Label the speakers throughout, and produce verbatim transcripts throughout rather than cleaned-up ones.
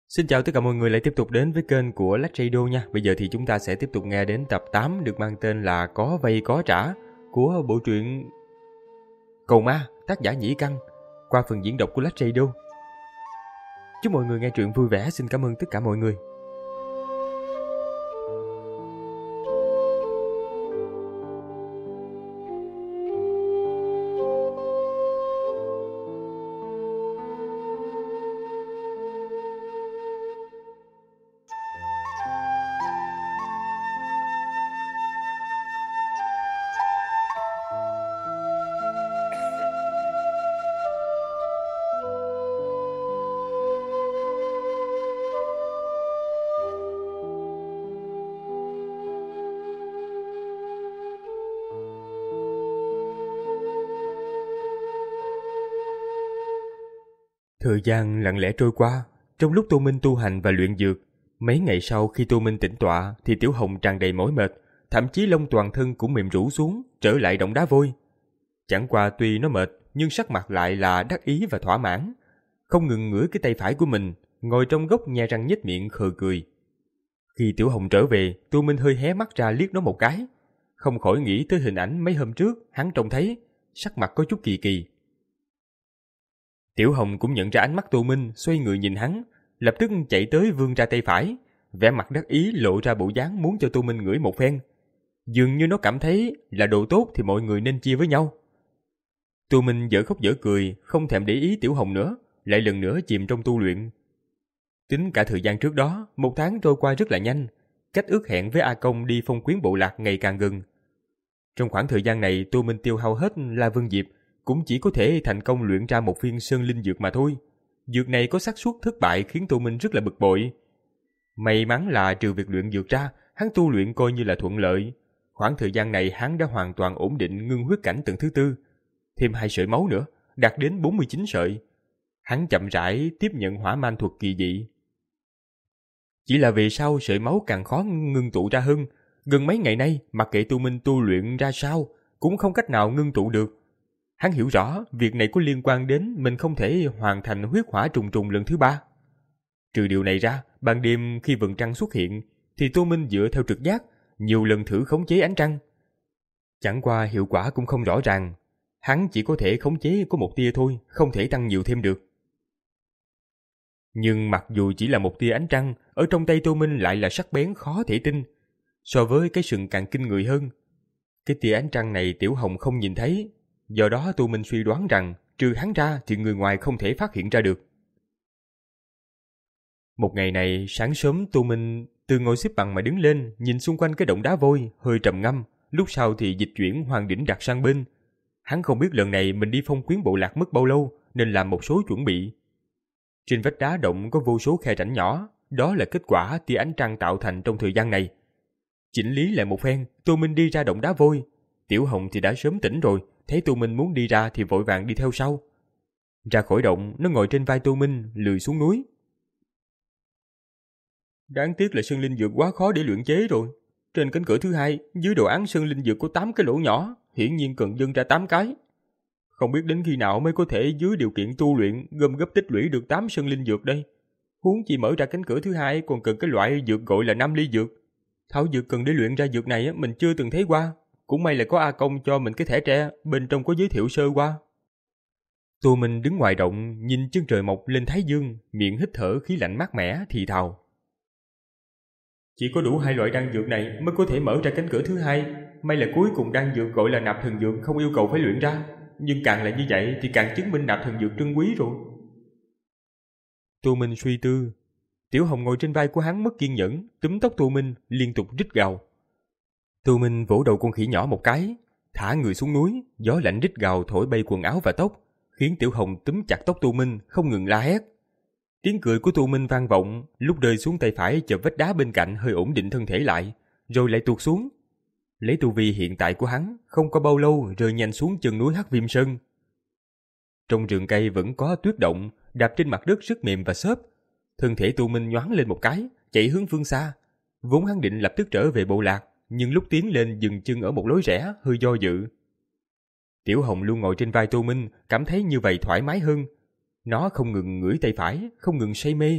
Speaker 1: Xin chào tất cả mọi người lại tiếp tục đến với kênh của Lách Radio nha. Bây giờ thì chúng ta sẽ tiếp tục nghe đến tập tám được mang tên là Có Vay Có Trả của bộ truyện Cầu Ma, tác giả Nhĩ Căn, qua phần diễn đọc của Lách Radio. Chúc mọi người nghe truyện vui vẻ, xin cảm ơn tất cả mọi người. Thời gian lặng lẽ trôi qua, trong lúc Tô Minh tu hành và luyện dược. Mấy ngày sau khi Tô Minh tĩnh tọa thì Tiểu Hồng tràn đầy mỏi mệt, thậm chí lông toàn thân cũng mềm rũ xuống, trở lại động đá vôi. Chẳng qua tuy nó mệt, nhưng sắc mặt lại là đắc ý và thỏa mãn, không ngừng ngửi cái tay phải của mình, ngồi trong góc nhe răng nhếch miệng khờ cười. Khi Tiểu Hồng trở về, Tô Minh hơi hé mắt ra liếc nó một cái, không khỏi nghĩ tới hình ảnh mấy hôm trước hắn trông thấy, sắc mặt có chút kỳ kỳ. Tiểu Hồng cũng nhận ra ánh mắt Tô Minh, xoay người nhìn hắn, lập tức chạy tới vươn ra tay phải, vẻ mặt đắc ý lộ ra bộ dáng muốn cho Tô Minh ngửi một phen. Dường như nó cảm thấy là đồ tốt thì mọi người nên chia với nhau. Tô Minh dở khóc dở cười, không thèm để ý Tiểu Hồng nữa, lại lần nữa chìm trong tu luyện. Tính cả thời gian trước đó, một tháng trôi qua rất là nhanh, cách ước hẹn với A Công đi phong quyến bộ lạc ngày càng gần. Trong khoảng thời gian này, Tô Minh tiêu hao hết La Vân Diệp, cũng chỉ có thể thành công luyện ra một viên sơn linh dược mà thôi. Dược này có xác suất thất bại khiến Tô Minh rất là bực bội. May mắn là trừ việc luyện dược ra, hắn tu luyện coi như là thuận lợi. Khoảng thời gian này hắn đã hoàn toàn ổn định ngưng huyết cảnh tầng thứ tư, thêm hai sợi máu nữa, đạt đến bốn mươi chín sợi. Hắn chậm rãi tiếp nhận hỏa man thuật kỳ dị. Chỉ là về sau sợi máu càng khó ngưng tụ ra hơn. Gần mấy ngày nay, mặc kệ Tô Minh tu luyện ra sao, cũng không cách nào ngưng tụ được. Hắn hiểu rõ việc này có liên quan đến mình không thể hoàn thành huyết hỏa trùng trùng lần thứ ba. Trừ điều này ra, ban đêm khi vầng trăng xuất hiện, thì Tô Minh dựa theo trực giác, nhiều lần thử khống chế ánh trăng. Chẳng qua hiệu quả cũng không rõ ràng. Hắn chỉ có thể khống chế có một tia thôi, không thể tăng nhiều thêm được. Nhưng mặc dù chỉ là một tia ánh trăng, ở trong tay Tô Minh lại là sắc bén khó thể tin. So với cái sừng càng kinh người hơn. Cái tia ánh trăng này Tiểu Hồng không nhìn thấy, do đó Tô Minh suy đoán rằng trừ hắn ra thì người ngoài không thể phát hiện ra được. Một ngày này, sáng sớm Tô Minh từ ngồi xếp bằng mà đứng lên, nhìn xung quanh cái động đá vôi, hơi trầm ngâm, lúc sau thì dịch chuyển Hoàng đỉnh đặt sang bên. Hắn không biết lần này mình đi phong quyến bộ lạc mất bao lâu, nên làm một số chuẩn bị. Trên vách đá động có vô số khe rãnh nhỏ, đó là kết quả tia ánh trăng tạo thành trong thời gian này. Chỉnh lý lại một phen, Tô Minh đi ra động đá vôi. Tiểu Hồng thì đã sớm tỉnh rồi, thấy Tô Minh muốn đi ra thì vội vàng đi theo sau. Ra khỏi động, nó ngồi trên vai Tô Minh, lười xuống núi. Đáng tiếc là sơn linh dược quá khó để luyện chế rồi. Trên cánh cửa thứ hai, dưới đồ án sơn linh dược có tám cái lỗ nhỏ, hiển nhiên cần dâng ra tám cái. Không biết đến khi nào mới có thể dưới điều kiện tu luyện gom góp tích lũy được tám sơn linh dược đây. Huống chi mở ra cánh cửa thứ hai còn cần cái loại dược gọi là năm ly dược. Thảo dược cần để luyện ra dược này mình chưa từng thấy qua. Cũng may là có A Công cho mình cái thẻ tre, bên trong có giới thiệu sơ qua. Tô Minh đứng ngoài động, nhìn chân trời mọc lên thái dương, miệng hít thở khí lạnh mát mẻ, thì thào. Chỉ có đủ hai loại đan dược này mới có thể mở ra cánh cửa thứ hai. May là cuối cùng đan dược gọi là nạp thần dược không yêu cầu phải luyện ra. Nhưng càng là như vậy thì càng chứng minh nạp thần dược trân quý rồi. Tô Minh suy tư. Tiểu Hồng ngồi trên vai của hắn mất kiên nhẫn, túm tóc Tô Minh, liên tục rít gào. Tô Minh vỗ đầu con khỉ nhỏ một cái, thả người xuống núi, gió lạnh rít gào thổi bay quần áo và tóc, khiến Tiểu Hồng túm chặt tóc Tô Minh, không ngừng la hét. Tiếng cười của Tô Minh vang vọng, lúc rơi xuống tay phải chợt vách đá bên cạnh hơi ổn định thân thể lại, rồi lại tuột xuống. Lấy tu vi hiện tại của hắn, không có bao lâu rơi nhanh xuống chân núi Hắc Viêm Sơn. Trong rừng cây vẫn có tuyết động, đạp trên mặt đất rất mềm và xốp. Thân thể Tô Minh nhoáng lên một cái, chạy hướng phương xa. Vốn hắn định lập tức trở về bộ lạc, nhưng lúc tiến lên dừng chân ở một lối rẽ, hơi do dự. Tiểu Hồng luôn ngồi trên vai Tô Minh, cảm thấy như vậy thoải mái hơn. Nó không ngừng ngửi tay phải, không ngừng say mê,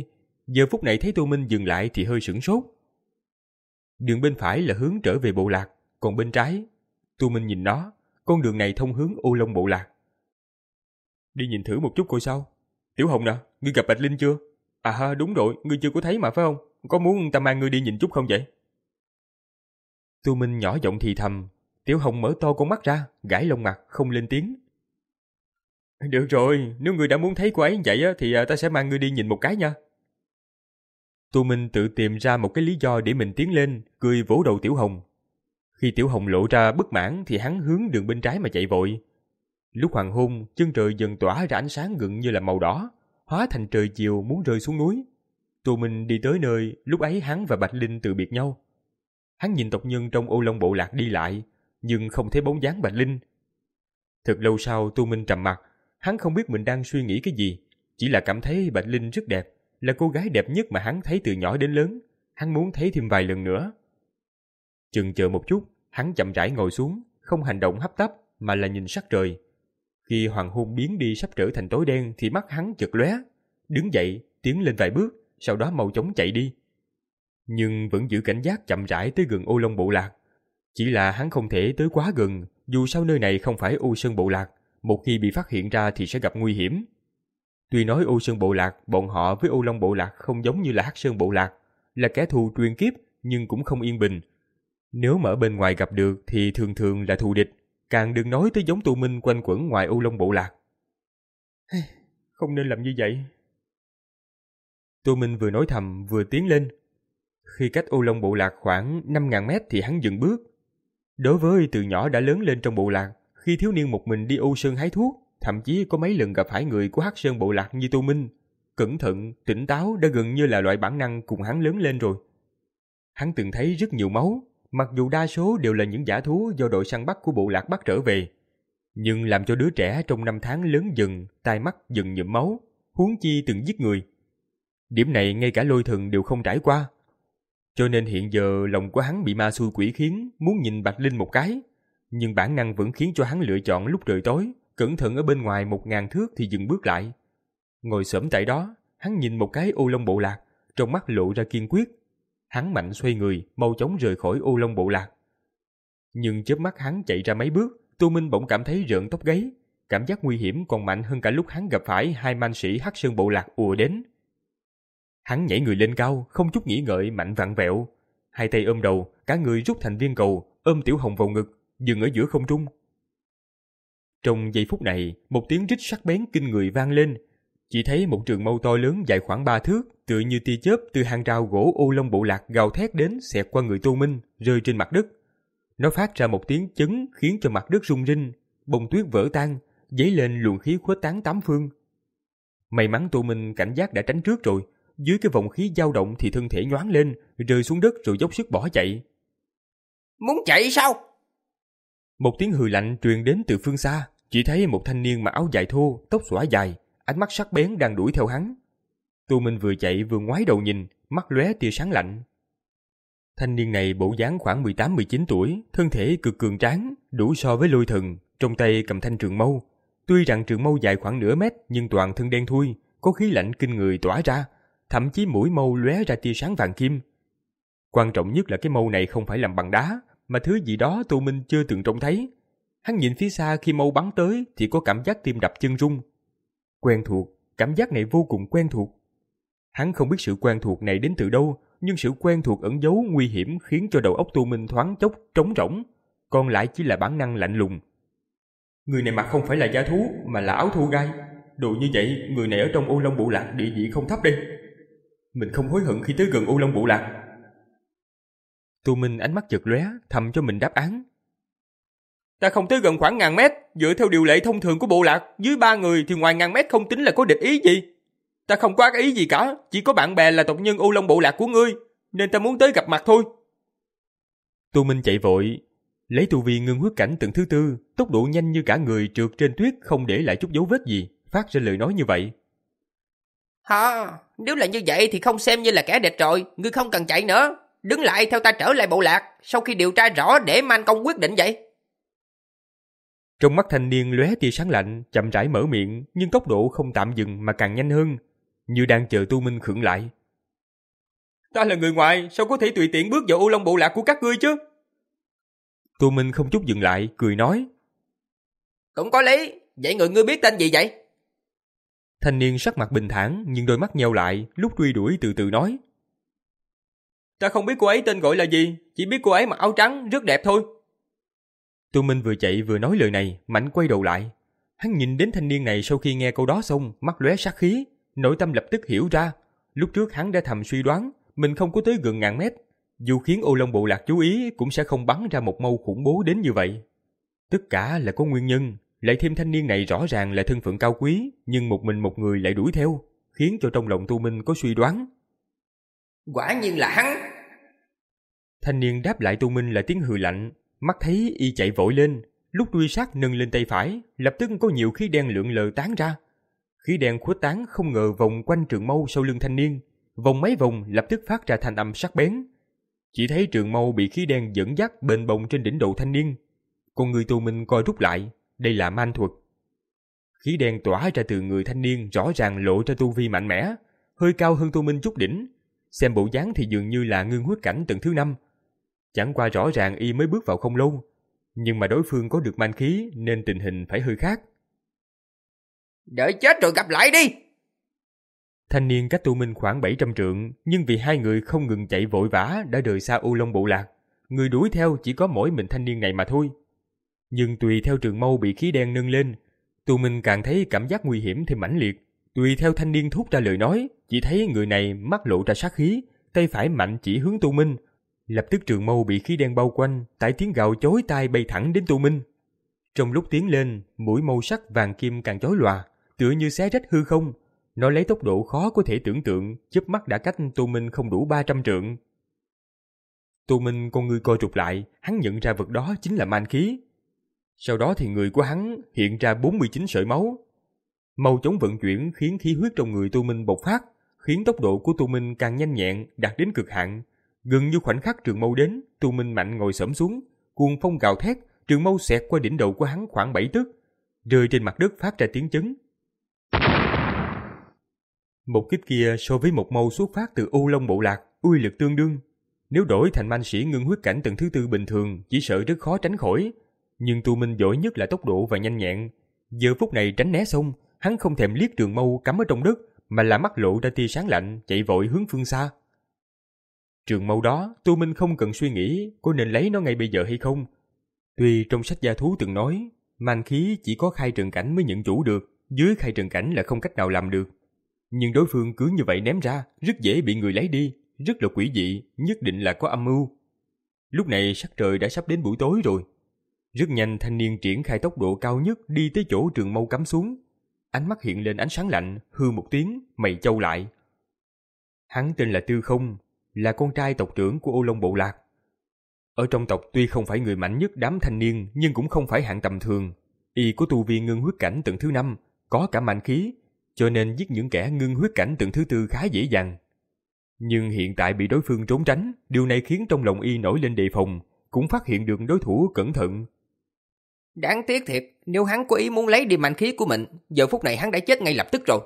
Speaker 1: Giờ phút này thấy Tô Minh dừng lại thì hơi sửng sốt. Đường bên phải là hướng trở về bộ lạc, còn bên trái, Tô Minh nhìn nó, con đường này thông hướng Ô Long bộ lạc. Đi nhìn thử một chút coi sao. Tiểu Hồng nè, ngươi gặp Bạch Linh chưa? À ha, đúng rồi, ngươi chưa có thấy mà phải không? Có muốn ta mang ngươi đi nhìn chút không vậy? Tô Minh nhỏ giọng thì thầm. Tiểu Hồng mở to con mắt ra, gãi lông mặt, không lên tiếng. Được rồi, nếu ngươi đã muốn thấy cô ấy vậy thì ta sẽ mang ngươi đi nhìn một cái nha. Tô Minh tự tìm ra một cái lý do để mình tiến lên, cười vỗ đầu Tiểu Hồng. Khi Tiểu Hồng lộ ra bất mãn thì hắn hướng đường bên trái mà chạy vội. Lúc hoàng hôn, chân trời dần tỏa ra ánh sáng gần như là màu đỏ, hóa thành trời chiều muốn rơi xuống núi. Tô Minh đi tới nơi, lúc ấy hắn và Bạch Linh từ biệt nhau. Hắn nhìn tộc nhân trong Ô Long bộ lạc đi lại, nhưng không thấy bóng dáng Bạch Linh. Thật lâu sau Tô Minh trầm mặt, hắn không biết mình đang suy nghĩ cái gì, chỉ là cảm thấy Bạch Linh rất đẹp, là cô gái đẹp nhất mà hắn thấy từ nhỏ đến lớn. Hắn muốn thấy thêm vài lần nữa. Chừng chờ một chút, hắn chậm rãi ngồi xuống, không hành động hấp tấp mà là nhìn sắc trời. Khi hoàng hôn biến đi sắp trở thành tối đen thì mắt hắn chợt lóe, đứng dậy, tiến lên vài bước, sau đó mau chóng chạy đi. Nhưng vẫn giữ cảnh giác chậm rãi tới gần Ô Long bộ lạc. Chỉ là hắn không thể tới quá gần, dù sao nơi này không phải Ô Sơn bộ lạc, một khi bị phát hiện ra thì sẽ gặp nguy hiểm. Tuy nói Ô Sơn bộ lạc, bọn họ với Ô Long bộ lạc không giống như là Hắc Sơn bộ lạc, là kẻ thù truyền kiếp nhưng cũng không yên bình. Nếu mà ở bên ngoài gặp được thì thường thường là thù địch, càng đừng nói tới giống Tô Minh quanh quẩn ngoài Ô Long bộ lạc. Không nên làm như vậy. Tô Minh vừa nói thầm vừa tiến lên. Khi cách Ô Long bộ lạc khoảng năm ngàn mét thì hắn dừng bước. Đối với từ nhỏ đã lớn lên trong bộ lạc, khi thiếu niên một mình đi Ô Sơn hái thuốc, thậm chí có mấy lần gặp phải người của Hắc Sơn bộ lạc như Tô Minh, cẩn thận, tỉnh táo đã gần như là loại bản năng cùng hắn lớn lên rồi. Hắn từng thấy rất nhiều máu, mặc dù đa số đều là những dã thú do đội săn bắt của bộ lạc bắt trở về. Nhưng làm cho đứa trẻ trong năm tháng lớn dần, tai mắt dần nhuộm máu, huống chi từng giết người. Điểm này ngay cả Lôi Thần đều không trải qua. Cho nên hiện giờ lòng của hắn bị ma xui quỷ khiến, muốn nhìn Bạch Linh một cái. Nhưng bản năng vẫn khiến cho hắn lựa chọn lúc trời tối, cẩn thận ở bên ngoài một ngàn thước thì dừng bước lại. Ngồi xổm tại đó, hắn nhìn một cái Ô Long bộ lạc, trong mắt lộ ra kiên quyết. Hắn mạnh xoay người, mau chóng rời khỏi Ô Long bộ lạc. Nhưng chớp mắt hắn chạy ra mấy bước, Tô Minh bỗng cảm thấy rợn tóc gáy. Cảm giác nguy hiểm còn mạnh hơn cả lúc hắn gặp phải hai man sĩ Hắc Sơn bộ lạc ùa đến. Hắn nhảy người lên cao, không chút nghĩ ngợi mạnh vặn vẹo. Hai tay ôm đầu, cả người rút thành viên cầu, ôm Tiểu Hồng vào ngực, dừng ở giữa không trung. Trong giây phút này, một tiếng rít sắc bén kinh người vang lên. Chỉ thấy một trường mâu to lớn dài khoảng ba thước, tựa như tia chớp từ hàng rào gỗ Ô Long bộ lạc gào thét đến xẹt qua người Tô Minh, rơi trên mặt đất. Nó phát ra một tiếng chấn khiến cho mặt đất rung rinh, bông tuyết vỡ tan, dấy lên luồng khí khuếch tán tám phương. May mắn Tô Minh cảnh giác đã tránh trước rồi, dưới cái vòng khí dao động thì thân thể nhoáng lên, rơi xuống đất rồi dốc sức bỏ chạy.
Speaker 2: Muốn chạy sao?
Speaker 1: Một tiếng hừ lạnh truyền đến từ phương xa, chỉ thấy một thanh niên mặc áo dài thô, tóc xõa dài, ánh mắt sắc bén đang đuổi theo hắn. Tô Minh vừa chạy vừa ngoái đầu nhìn, mắt lóe tia sáng lạnh. Thanh niên này bộ dáng khoảng mười tám mười chín tuổi, thân thể cực cường tráng, đủ so với Lôi Thần, trong tay cầm thanh trường mâu. Tuy rằng trường mâu dài khoảng nửa mét nhưng toàn thân đen thui, có khí lạnh kinh người tỏa ra, thậm chí mũi mâu lóe ra tia sáng vàng kim. Quan trọng nhất là cái mâu này không phải làm bằng đá, mà thứ gì đó Tô Minh chưa từng trông thấy. Hắn nhìn phía xa khi mâu bắn tới thì có cảm giác tim đập chân rung. Quen thuộc, cảm giác này vô cùng quen thuộc. Hắn không biết sự quen thuộc này đến từ đâu, nhưng sự quen thuộc ẩn giấu nguy hiểm khiến cho đầu óc Tô Minh thoáng chốc trống rỗng, còn lại chỉ là bản năng lạnh lùng. Người này mặc không phải là dã thú mà là áo thô gai. Đồ như vậy, người này ở trong Ô Long bộ lạc địa vị không thấp đây. Mình không hối hận khi tới gần Ô Long bộ lạc. Tô Minh ánh mắt chợt lóe, thầm cho mình đáp án. Ta không tới gần khoảng ngàn mét, dựa theo điều lệ thông thường của bộ lạc, dưới ba người thì ngoài ngàn mét không tính là có địch ý gì. Ta không có ác ý gì cả, chỉ có bạn bè là tộc nhân Ô Long bộ lạc của ngươi, nên ta muốn tới gặp mặt thôi. Tô Minh chạy vội, lấy tu vi ngưng huyết cảnh tầng thứ tư, tốc độ nhanh như cả người trượt trên tuyết không để lại chút dấu vết gì, phát ra lời nói như vậy.
Speaker 2: Hả, nếu là như vậy thì không xem như là kẻ địch rồi, ngươi không cần chạy nữa. Đứng lại theo ta trở lại bộ lạc, sau khi điều tra rõ để Man Công quyết định vậy.
Speaker 1: Trong mắt thanh niên lóe tia sáng lạnh, chậm rãi mở miệng, nhưng tốc độ không tạm dừng mà càng nhanh hơn, như đang chờ Tô Minh khựng lại. Ta là người ngoài, sao có thể tùy tiện bước vào ô long bộ lạc của các ngươi chứ? Tô Minh không chút dừng lại, cười nói.
Speaker 2: Cũng có lý, vậy người ngươi biết tên gì vậy?
Speaker 1: Thanh niên sắc mặt bình thản nhưng đôi mắt nheo lại, lúc truy đuổi từ từ nói. Ta không biết cô ấy tên gọi là gì, chỉ biết cô ấy mặc áo trắng, rất đẹp thôi. Tô Minh vừa chạy vừa nói lời này, Mạnh quay đầu lại. Hắn nhìn đến thanh niên này sau khi nghe câu đó xong, mắt lóe sát khí, nội tâm lập tức hiểu ra. Lúc trước hắn đã thầm suy đoán, mình không có tới gần ngàn mét. Dù khiến ô long bộ lạc chú ý cũng sẽ không bắn ra một mâu khủng bố đến như vậy. Tất cả là có nguyên nhân, lại thêm thanh niên này rõ ràng là thân phận cao quý, nhưng một mình một người lại đuổi theo, khiến cho trong lòng Tô Minh có suy đoán.
Speaker 2: Quả nhiên là hắn.
Speaker 1: Thanh niên đáp lại Tô Minh là tiếng hừ lạnh, mắt thấy y chạy vội lên, lúc đuôi sát nâng lên tay phải, lập tức có nhiều khí đen lượn lờ tán ra. Khí đen khuếch tán không ngờ vòng quanh trường mâu sau lưng thanh niên, vòng mấy vòng lập tức phát ra thanh âm sắc bén. Chỉ thấy trường mâu bị khí đen dẫn dắt bền bồng trên đỉnh đầu thanh niên. Con người Tô Minh coi rút lại, đây là man thuật. Khí đen tỏa ra từ người thanh niên rõ ràng lộ ra tu vi mạnh mẽ, hơi cao hơn Tô Minh chút đỉnh. Xem bộ dáng thì dường như là ngưng huyết cảnh tầng thứ năm. Chẳng qua rõ ràng y mới bước vào không lâu, nhưng mà đối phương có được man khí nên tình hình phải hơi khác.
Speaker 2: Đợi chết rồi gặp lại đi.
Speaker 1: Thanh niên cách Tô Minh khoảng bảy trăm trượng, nhưng vì hai người không ngừng chạy vội vã đã rời xa ô long bộ lạc. Người đuổi theo chỉ có mỗi mình thanh niên này mà thôi. Nhưng tùy theo trường mâu bị khí đen nâng lên, Tô Minh càng thấy cảm giác nguy hiểm thêm mãnh liệt. Tùy theo thanh niên thốt ra lời nói, chỉ thấy người này mắt lộ ra sát khí, tay phải mạnh chỉ hướng Tô Minh. Lập tức trường mâu bị khí đen bao quanh, tại tiếng gào chói tai bay thẳng đến Tô Minh. Trong lúc tiến lên, mũi màu sắc vàng kim càng chói lòa, tựa như xé rách hư không. Nó lấy tốc độ khó có thể tưởng tượng, chớp mắt đã cách Tô Minh không đủ ba trăm trượng. Tô Minh con người co rụt lại, hắn nhận ra vật đó chính là man khí. Sau đó thì người của hắn hiện ra bốn mươi chín sợi máu. Màu chống vận chuyển khiến khí huyết trong người Tô Minh bộc phát, khiến tốc độ của Tô Minh càng nhanh nhẹn, đạt đến cực hạn. Gần như khoảnh khắc trường mâu đến, Tô Minh mạnh ngồi xổm xuống, cuồng phong gào thét, trường mâu xẹt qua đỉnh đầu của hắn khoảng bảy tấc, rơi trên mặt đất phát ra tiếng chấn. Một kích kia so với một mâu xuất phát từ ô long bộ lạc, uy lực tương đương. Nếu đổi thành man sĩ ngưng huyết cảnh tầng thứ tư bình thường, chỉ sợ rất khó tránh khỏi. Nhưng Tô Minh giỏi nhất là tốc độ và nhanh nhẹn. Giờ phút này tránh né xong, hắn không thèm liếc trường mâu cắm ở trong đất, mà là mắt lộ ra tia sáng lạnh, chạy vội hướng phương xa. Trường mâu đó, Tô Minh không cần suy nghĩ có nên lấy nó ngay bây giờ hay không. Tuy trong sách gia thú từng nói, man khí chỉ có khai trần cảnh mới nhận chủ được, dưới khai trần cảnh là không cách nào làm được. Nhưng đối phương cứ như vậy ném ra, rất dễ bị người lấy đi, rất là quỷ dị, nhất định là có âm mưu. Lúc này sắc trời đã sắp đến buổi tối rồi. Rất nhanh thanh niên triển khai tốc độ cao nhất đi tới chỗ trường mâu cắm xuống. Ánh mắt hiện lên ánh sáng lạnh, hư một tiếng, mày châu lại. Hắn tên là Tư Không, là con trai tộc trưởng của ô long bộ lạc. Ở trong tộc tuy không phải người mạnh nhất đám thanh niên, nhưng cũng không phải hạng tầm thường. Y có tu vi ngưng huyết cảnh tầng thứ năm, có cả mạnh khí, cho nên giết những kẻ ngưng huyết cảnh tầng thứ tư khá dễ dàng. Nhưng hiện tại bị đối phương trốn tránh, điều này khiến trong lòng y nổi lên đề phòng, cũng phát hiện được đối thủ cẩn thận.
Speaker 2: Đáng tiếc thiệt, nếu hắn có ý muốn lấy đi mạnh khí của mình, giờ phút này hắn đã chết ngay lập tức rồi.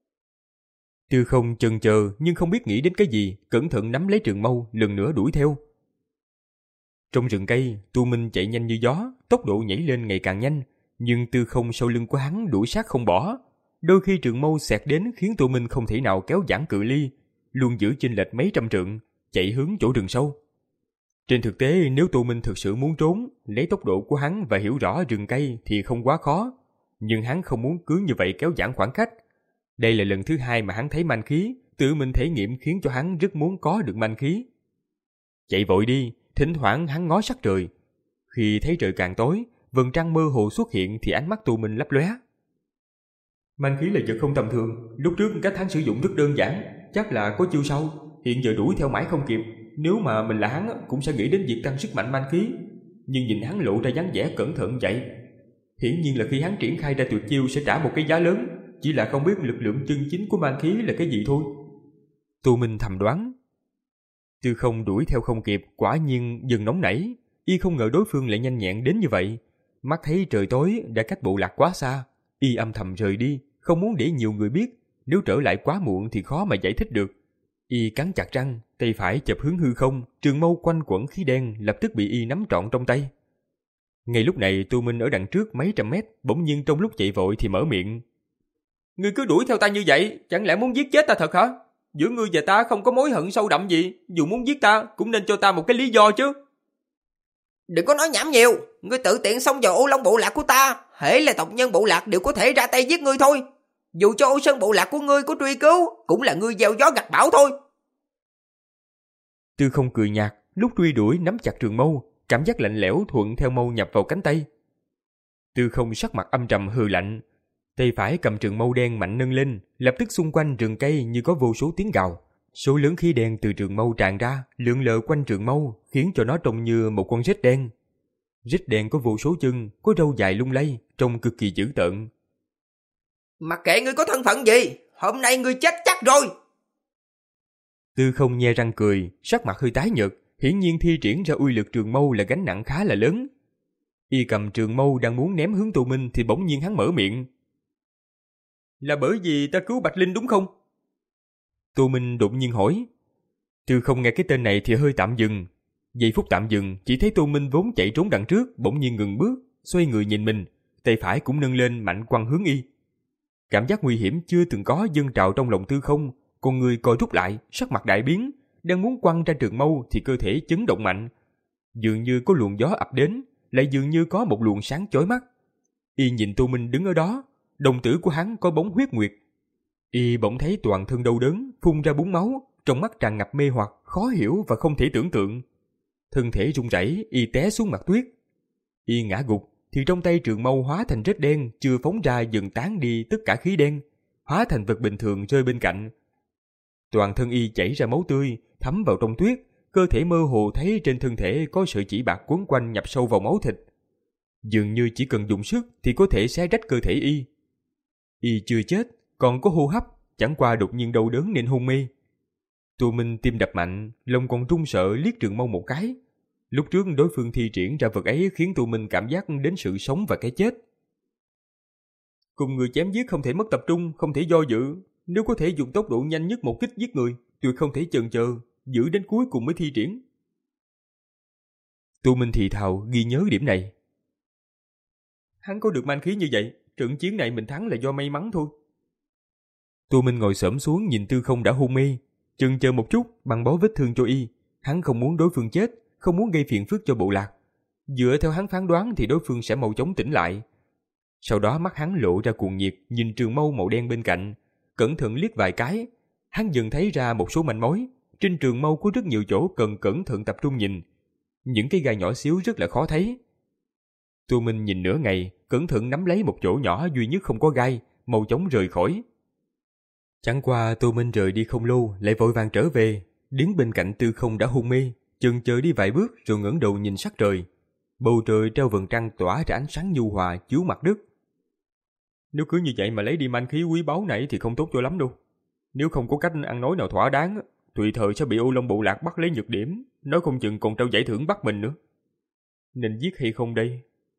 Speaker 1: Tư Không chần chờ nhưng không biết nghĩ đến cái gì, cẩn thận nắm lấy trường mâu, lần nữa đuổi theo. Trong rừng cây, Tô Minh chạy nhanh như gió, tốc độ nhảy lên ngày càng nhanh, nhưng Tư Không sau lưng của hắn đuổi sát không bỏ. Đôi khi trường mâu xẹt đến khiến Tô Minh không thể nào kéo giãn cự ly, luôn giữ chênh lệch mấy trăm trượng, chạy hướng chỗ rừng sâu. Trên thực tế, nếu Tô Minh thực sự muốn trốn, lấy tốc độ của hắn và hiểu rõ rừng cây thì không quá khó, nhưng hắn không muốn cứ như vậy kéo giãn khoảng cách. Đây là lần thứ hai mà hắn thấy man khí, tự mình thể nghiệm khiến cho hắn rất muốn có được man khí. Chạy vội đi, thỉnh thoảng hắn ngó sắc trời. Khi thấy trời càng tối, vầng trăng mơ hồ xuất hiện thì ánh mắt Tô Minh lấp lóe. Man khí là vật không tầm thường, lúc trước cách hắn sử dụng rất đơn giản, chắc là có chiêu sau, hiện giờ đuổi theo mãi không kịp. Nếu mà mình là hắn cũng sẽ nghĩ đến việc tăng sức mạnh man khí, nhưng nhìn hắn lộ ra dáng vẻ cẩn thận vậy, hiển nhiên là khi hắn triển khai ra tuyệt chiêu sẽ trả một cái giá lớn, chỉ là không biết lực lượng chân chính của man khí là cái gì thôi. Tô Minh thầm đoán. Tư Không đuổi theo không kịp, quả nhiên dần nóng nảy, y không ngờ đối phương lại nhanh nhẹn đến như vậy. Mắt thấy trời tối đã cách bộ lạc quá xa, y âm thầm rời đi, không muốn để nhiều người biết, nếu trở lại quá muộn thì khó mà giải thích được. Y cắn chặt răng, Tay phải chập hướng hư không, trường mâu quanh quẩn khí đen lập tức bị y nắm trọn trong tay. Ngay lúc này Tô Minh ở đằng trước mấy trăm mét, bỗng nhiên trong lúc chạy vội thì mở miệng. Ngươi cứ đuổi theo ta như vậy, chẳng lẽ muốn giết chết ta thật hả? Giữa ngươi và ta không có mối hận sâu đậm gì, dù muốn giết ta cũng nên cho ta một cái lý do chứ.
Speaker 2: Đừng có nói nhảm nhiều, ngươi tự tiện xông vào Ô Long bộ lạc của ta, hễ là tộc nhân bộ lạc đều có thể ra tay giết ngươi thôi. Dù cho Ô Sơn bộ lạc của ngươi có truy cứu, cũng là ngươi gieo gió gặt bão thôi.
Speaker 1: Tư Không cười nhạt, lúc truy đuổi nắm chặt trường mâu, cảm giác lạnh lẽo thuận theo mâu nhập vào cánh tay. Tư Không sắc mặt âm trầm hừ lạnh, tay phải cầm trường mâu đen mạnh nâng lên, lập tức xung quanh rừng cây như có vô số tiếng gào. Số lớn khí đen từ trường mâu tràn ra, lượn lờ quanh trường mâu, khiến cho nó trông như một con rết đen. Rết đen có vô số chân, có râu dài lung lay, trông cực kỳ dữ tợn.
Speaker 2: Mặc kệ ngươi có thân phận gì, hôm nay ngươi chết chắc rồi.
Speaker 1: Tư Không nhe răng cười, sắc mặt hơi tái nhợt, hiển nhiên thi triển ra uy lực trường mâu là gánh nặng khá là lớn. Y cầm trường mâu đang muốn ném hướng Tô Minh thì bỗng nhiên hắn mở miệng. Là bởi vì ta cứu Bạch Linh đúng không? Tô Minh đột nhiên hỏi. Tư Không nghe cái tên này thì hơi tạm dừng. Giây phút tạm dừng, chỉ thấy Tô Minh vốn chạy trốn đằng trước, bỗng nhiên ngừng bước, xoay người nhìn mình, tay phải cũng nâng lên mạnh quăng hướng y. Cảm giác nguy hiểm chưa từng có dâng trào trong lòng Tư Không, con người co rút lại, sắc mặt đại biến, đang muốn quăng ra trường mâu thì cơ thể chấn động mạnh. Dường như có luồng gió ập đến, lại dường như có một luồng sáng chói mắt. Y nhìn Tô Minh đứng ở đó, đồng tử của hắn có bóng huyết nguyệt. Y bỗng thấy toàn thân đau đớn, phun ra búng máu, trong mắt tràn ngập mê hoặc, khó hiểu và không thể tưởng tượng. Thân thể run rẩy, y té xuống mặt tuyết. Y ngã gục, thì trong tay trường mâu hóa thành rết đen chưa phóng ra dần tán đi tất cả khí đen, hóa thành vật bình thường rơi bên cạnh. Toàn thân y chảy ra máu tươi, thấm vào trong tuyết, cơ thể mơ hồ thấy trên thân thể có sợi chỉ bạc quấn quanh nhập sâu vào máu thịt. Dường như chỉ cần dùng sức thì có thể xé rách cơ thể y. Y chưa chết, còn có hô hấp, chẳng qua đột nhiên đau đớn nên hôn mê. Tô Minh tim đập mạnh, lòng còn run sợ liếc trường mâu một cái. Lúc trước đối phương thi triển ra vật ấy khiến Tô Minh cảm giác đến sự sống và cái chết. Cùng người chém giết không thể mất tập trung, không thể do dự. Nếu có thể dùng tốc độ nhanh nhất một kích giết người, tuyệt không thể chần chờ, giữ đến cuối cùng mới thi triển. Tô Minh thì thào ghi nhớ điểm này. Hắn có được man khí như vậy, trận chiến này mình thắng là do may mắn thôi. Tô Minh ngồi xổm xuống nhìn Tư Không đã hôn mê, chần chờ một chút, băng bó vết thương cho y. Hắn không muốn đối phương chết, không muốn gây phiền phức cho bộ lạc. Dựa theo hắn phán đoán thì đối phương sẽ mau chóng tỉnh lại. Sau đó mắt hắn lộ ra cuồng nhiệt, nhìn trường mâu màu đen bên cạnh, cẩn thận liếc vài cái. Hắn dần thấy ra một số manh mối. Trên trường mâu có rất nhiều chỗ cần cẩn thận tập trung nhìn. Những cái gai nhỏ xíu rất là khó thấy. Tô Minh nhìn nửa ngày, cẩn thận nắm lấy một chỗ nhỏ duy nhất không có gai, mau chóng rời khỏi. Chẳng qua Tô Minh rời đi không lâu, lại vội vàng trở về, đứng bên cạnh Tư Không đã hôn mê, chần chờ đi vài bước rồi ngẩng đầu nhìn sắc trời. Bầu trời treo vầng trăng tỏa ra ánh sáng nhu hòa chiếu mặt đất. Nếu cứ như vậy mà lấy đi man khí quý báu này thì không tốt cho lắm đâu. Nếu không có cách ăn nói nào thỏa đáng, tùy thời sẽ bị Ô Long bộ lạc bắt lấy nhược điểm, nói không chừng còn trao giải thưởng bắt mình nữa. Nên giết hay không đây?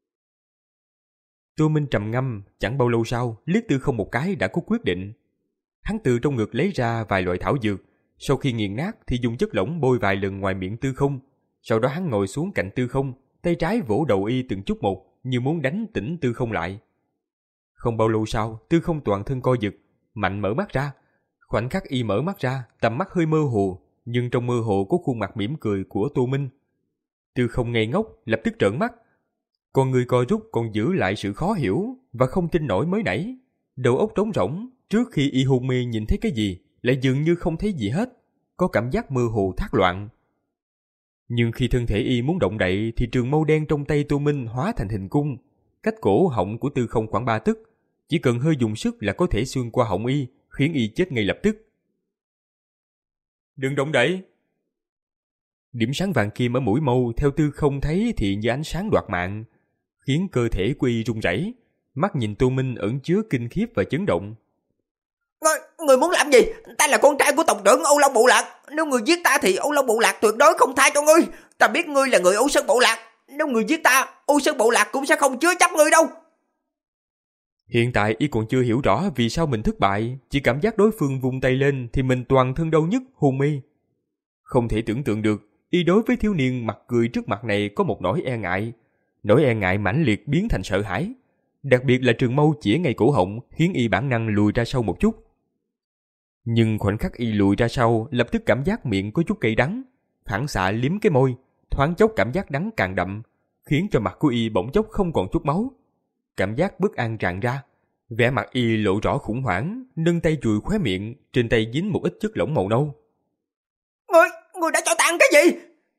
Speaker 1: Tô Minh trầm ngâm, chẳng bao lâu sau, liếc Tư Không một cái đã có quyết định. Hắn từ trong ngực lấy ra vài loại thảo dược, sau khi nghiền nát thì dùng chất lỏng bôi vài lần ngoài miệng Tư Không. Sau đó hắn ngồi xuống cạnh Tư Không, tay trái vỗ đầu y từng chút một, như muốn đánh tỉnh Tư Không lại. Không bao lâu sau, Tư Không toàn thân co giật, mạnh mở mắt ra. Khoảnh khắc y mở mắt ra, tầm mắt hơi mơ hồ, nhưng trong mơ hồ có khuôn mặt mỉm cười của Tô Minh. Tư Không ngây ngốc, lập tức trợn mắt. Con người co rút còn giữ lại sự khó hiểu và không tin nổi mới nãy. Đầu óc trống rỗng, trước khi y hôn mê nhìn thấy cái gì, lại dường như không thấy gì hết, có cảm giác mơ hồ thác loạn. Nhưng khi thân thể y muốn động đậy thì trường mâu đen trong tay Tô Minh hóa thành hình cung, cách cổ họng của Tư Không khoảng ba tấc, chỉ cần hơi dùng sức là có thể xuyên qua họng y, khiến y chết ngay lập tức. Đừng động đậy! Điểm sáng vàng kim ở mũi mâu theo Tư Không thấy thì như ánh sáng đoạt mạng, khiến cơ thể của y run rẩy, mắt nhìn Tô Minh ẩn chứa kinh khiếp và chấn động.
Speaker 2: Người, người muốn làm gì? Ta là con trai của tộc trưởng Ô Long bộ lạc. Nếu người giết ta thì Ô Long bộ lạc tuyệt đối không tha cho ngươi. Ta biết ngươi là người Ô Sơn bộ lạc. Nếu người giết ta, Ô Sơn bộ lạc cũng sẽ không chứa chấp ngươi đâu.
Speaker 1: Hiện tại y còn chưa hiểu rõ vì sao mình thất bại, chỉ cảm giác đối phương vung tay lên thì mình toàn thân đau nhức, hôn mê. Không thể tưởng tượng được, y đối với thiếu niên mặt cười trước mặt này có một nỗi e ngại. Nỗi e ngại mãnh liệt biến thành sợ hãi. Đặc biệt là trường mâu chĩa ngay cổ họng khiến y bản năng lùi ra sau một chút. Nhưng khoảnh khắc y lùi ra sau, lập tức cảm giác miệng có chút cay đắng, phản xạ liếm cái môi, thoáng chốc cảm giác đắng càng đậm, khiến cho mặt của y bỗng chốc không còn chút máu. Cảm giác bất an tràn ra, vẻ mặt y lộ rõ khủng hoảng, nâng tay chùi khóe miệng, trên tay dính một ít chất lỏng màu nâu.
Speaker 2: Ngươi, ngươi đã cho ta ăn cái gì?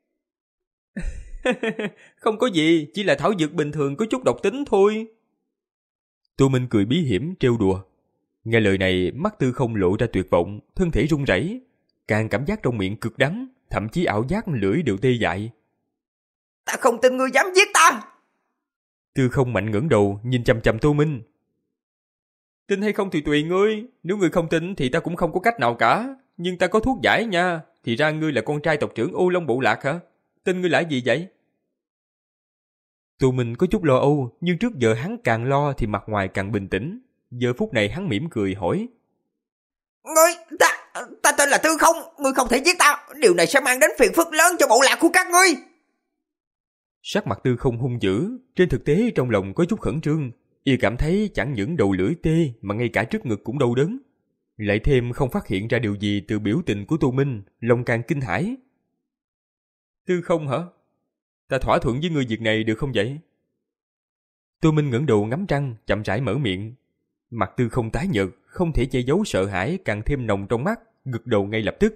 Speaker 1: Không có gì, chỉ là thảo dược bình thường có chút độc tính thôi. Tô Minh cười bí hiểm trêu đùa. Nghe lời này, mắt Tư Không lộ ra tuyệt vọng, thân thể run rẩy, càng cảm giác trong miệng cực đắng, thậm chí ảo giác lưỡi đều tê dại.
Speaker 2: Ta không tin ngươi dám giết ta.
Speaker 1: Tư Không mạnh ngẩng đầu nhìn chằm chằm Tô Minh. Tin hay không thì tùy ngươi, nếu ngươi không tin thì ta cũng không có cách nào cả, nhưng ta có thuốc giải nha. Thì ra ngươi là con trai tộc trưởng Ô Long Bộ Lạc hả? Tin ngươi là gì vậy? Tô Minh có chút lo âu, nhưng trước giờ hắn càng lo thì mặt ngoài càng bình tĩnh. Giờ phút này hắn mỉm cười hỏi.
Speaker 2: Ngươi, ta, ta tên là Tư Không, ngươi không thể giết ta, điều này sẽ mang đến phiền phức lớn cho bộ lạc của các ngươi.
Speaker 1: Sắc mặt Tư Không hung dữ, trên thực tế trong lòng có chút khẩn trương, y cảm thấy chẳng những đầu lưỡi tê mà ngay cả trước ngực cũng đau đớn. Lại thêm không phát hiện ra điều gì từ biểu tình của Tô Minh, lòng càng kinh hãi. Tư Không hả? Ta thỏa thuận với ngươi việc này được không vậy? Tô Minh ngẩng đầu ngắm trăng, chậm rãi mở miệng. Mặt Tư Không tái nhợt, không thể che giấu sợ hãi càng thêm nồng trong mắt, gật đầu ngay lập tức.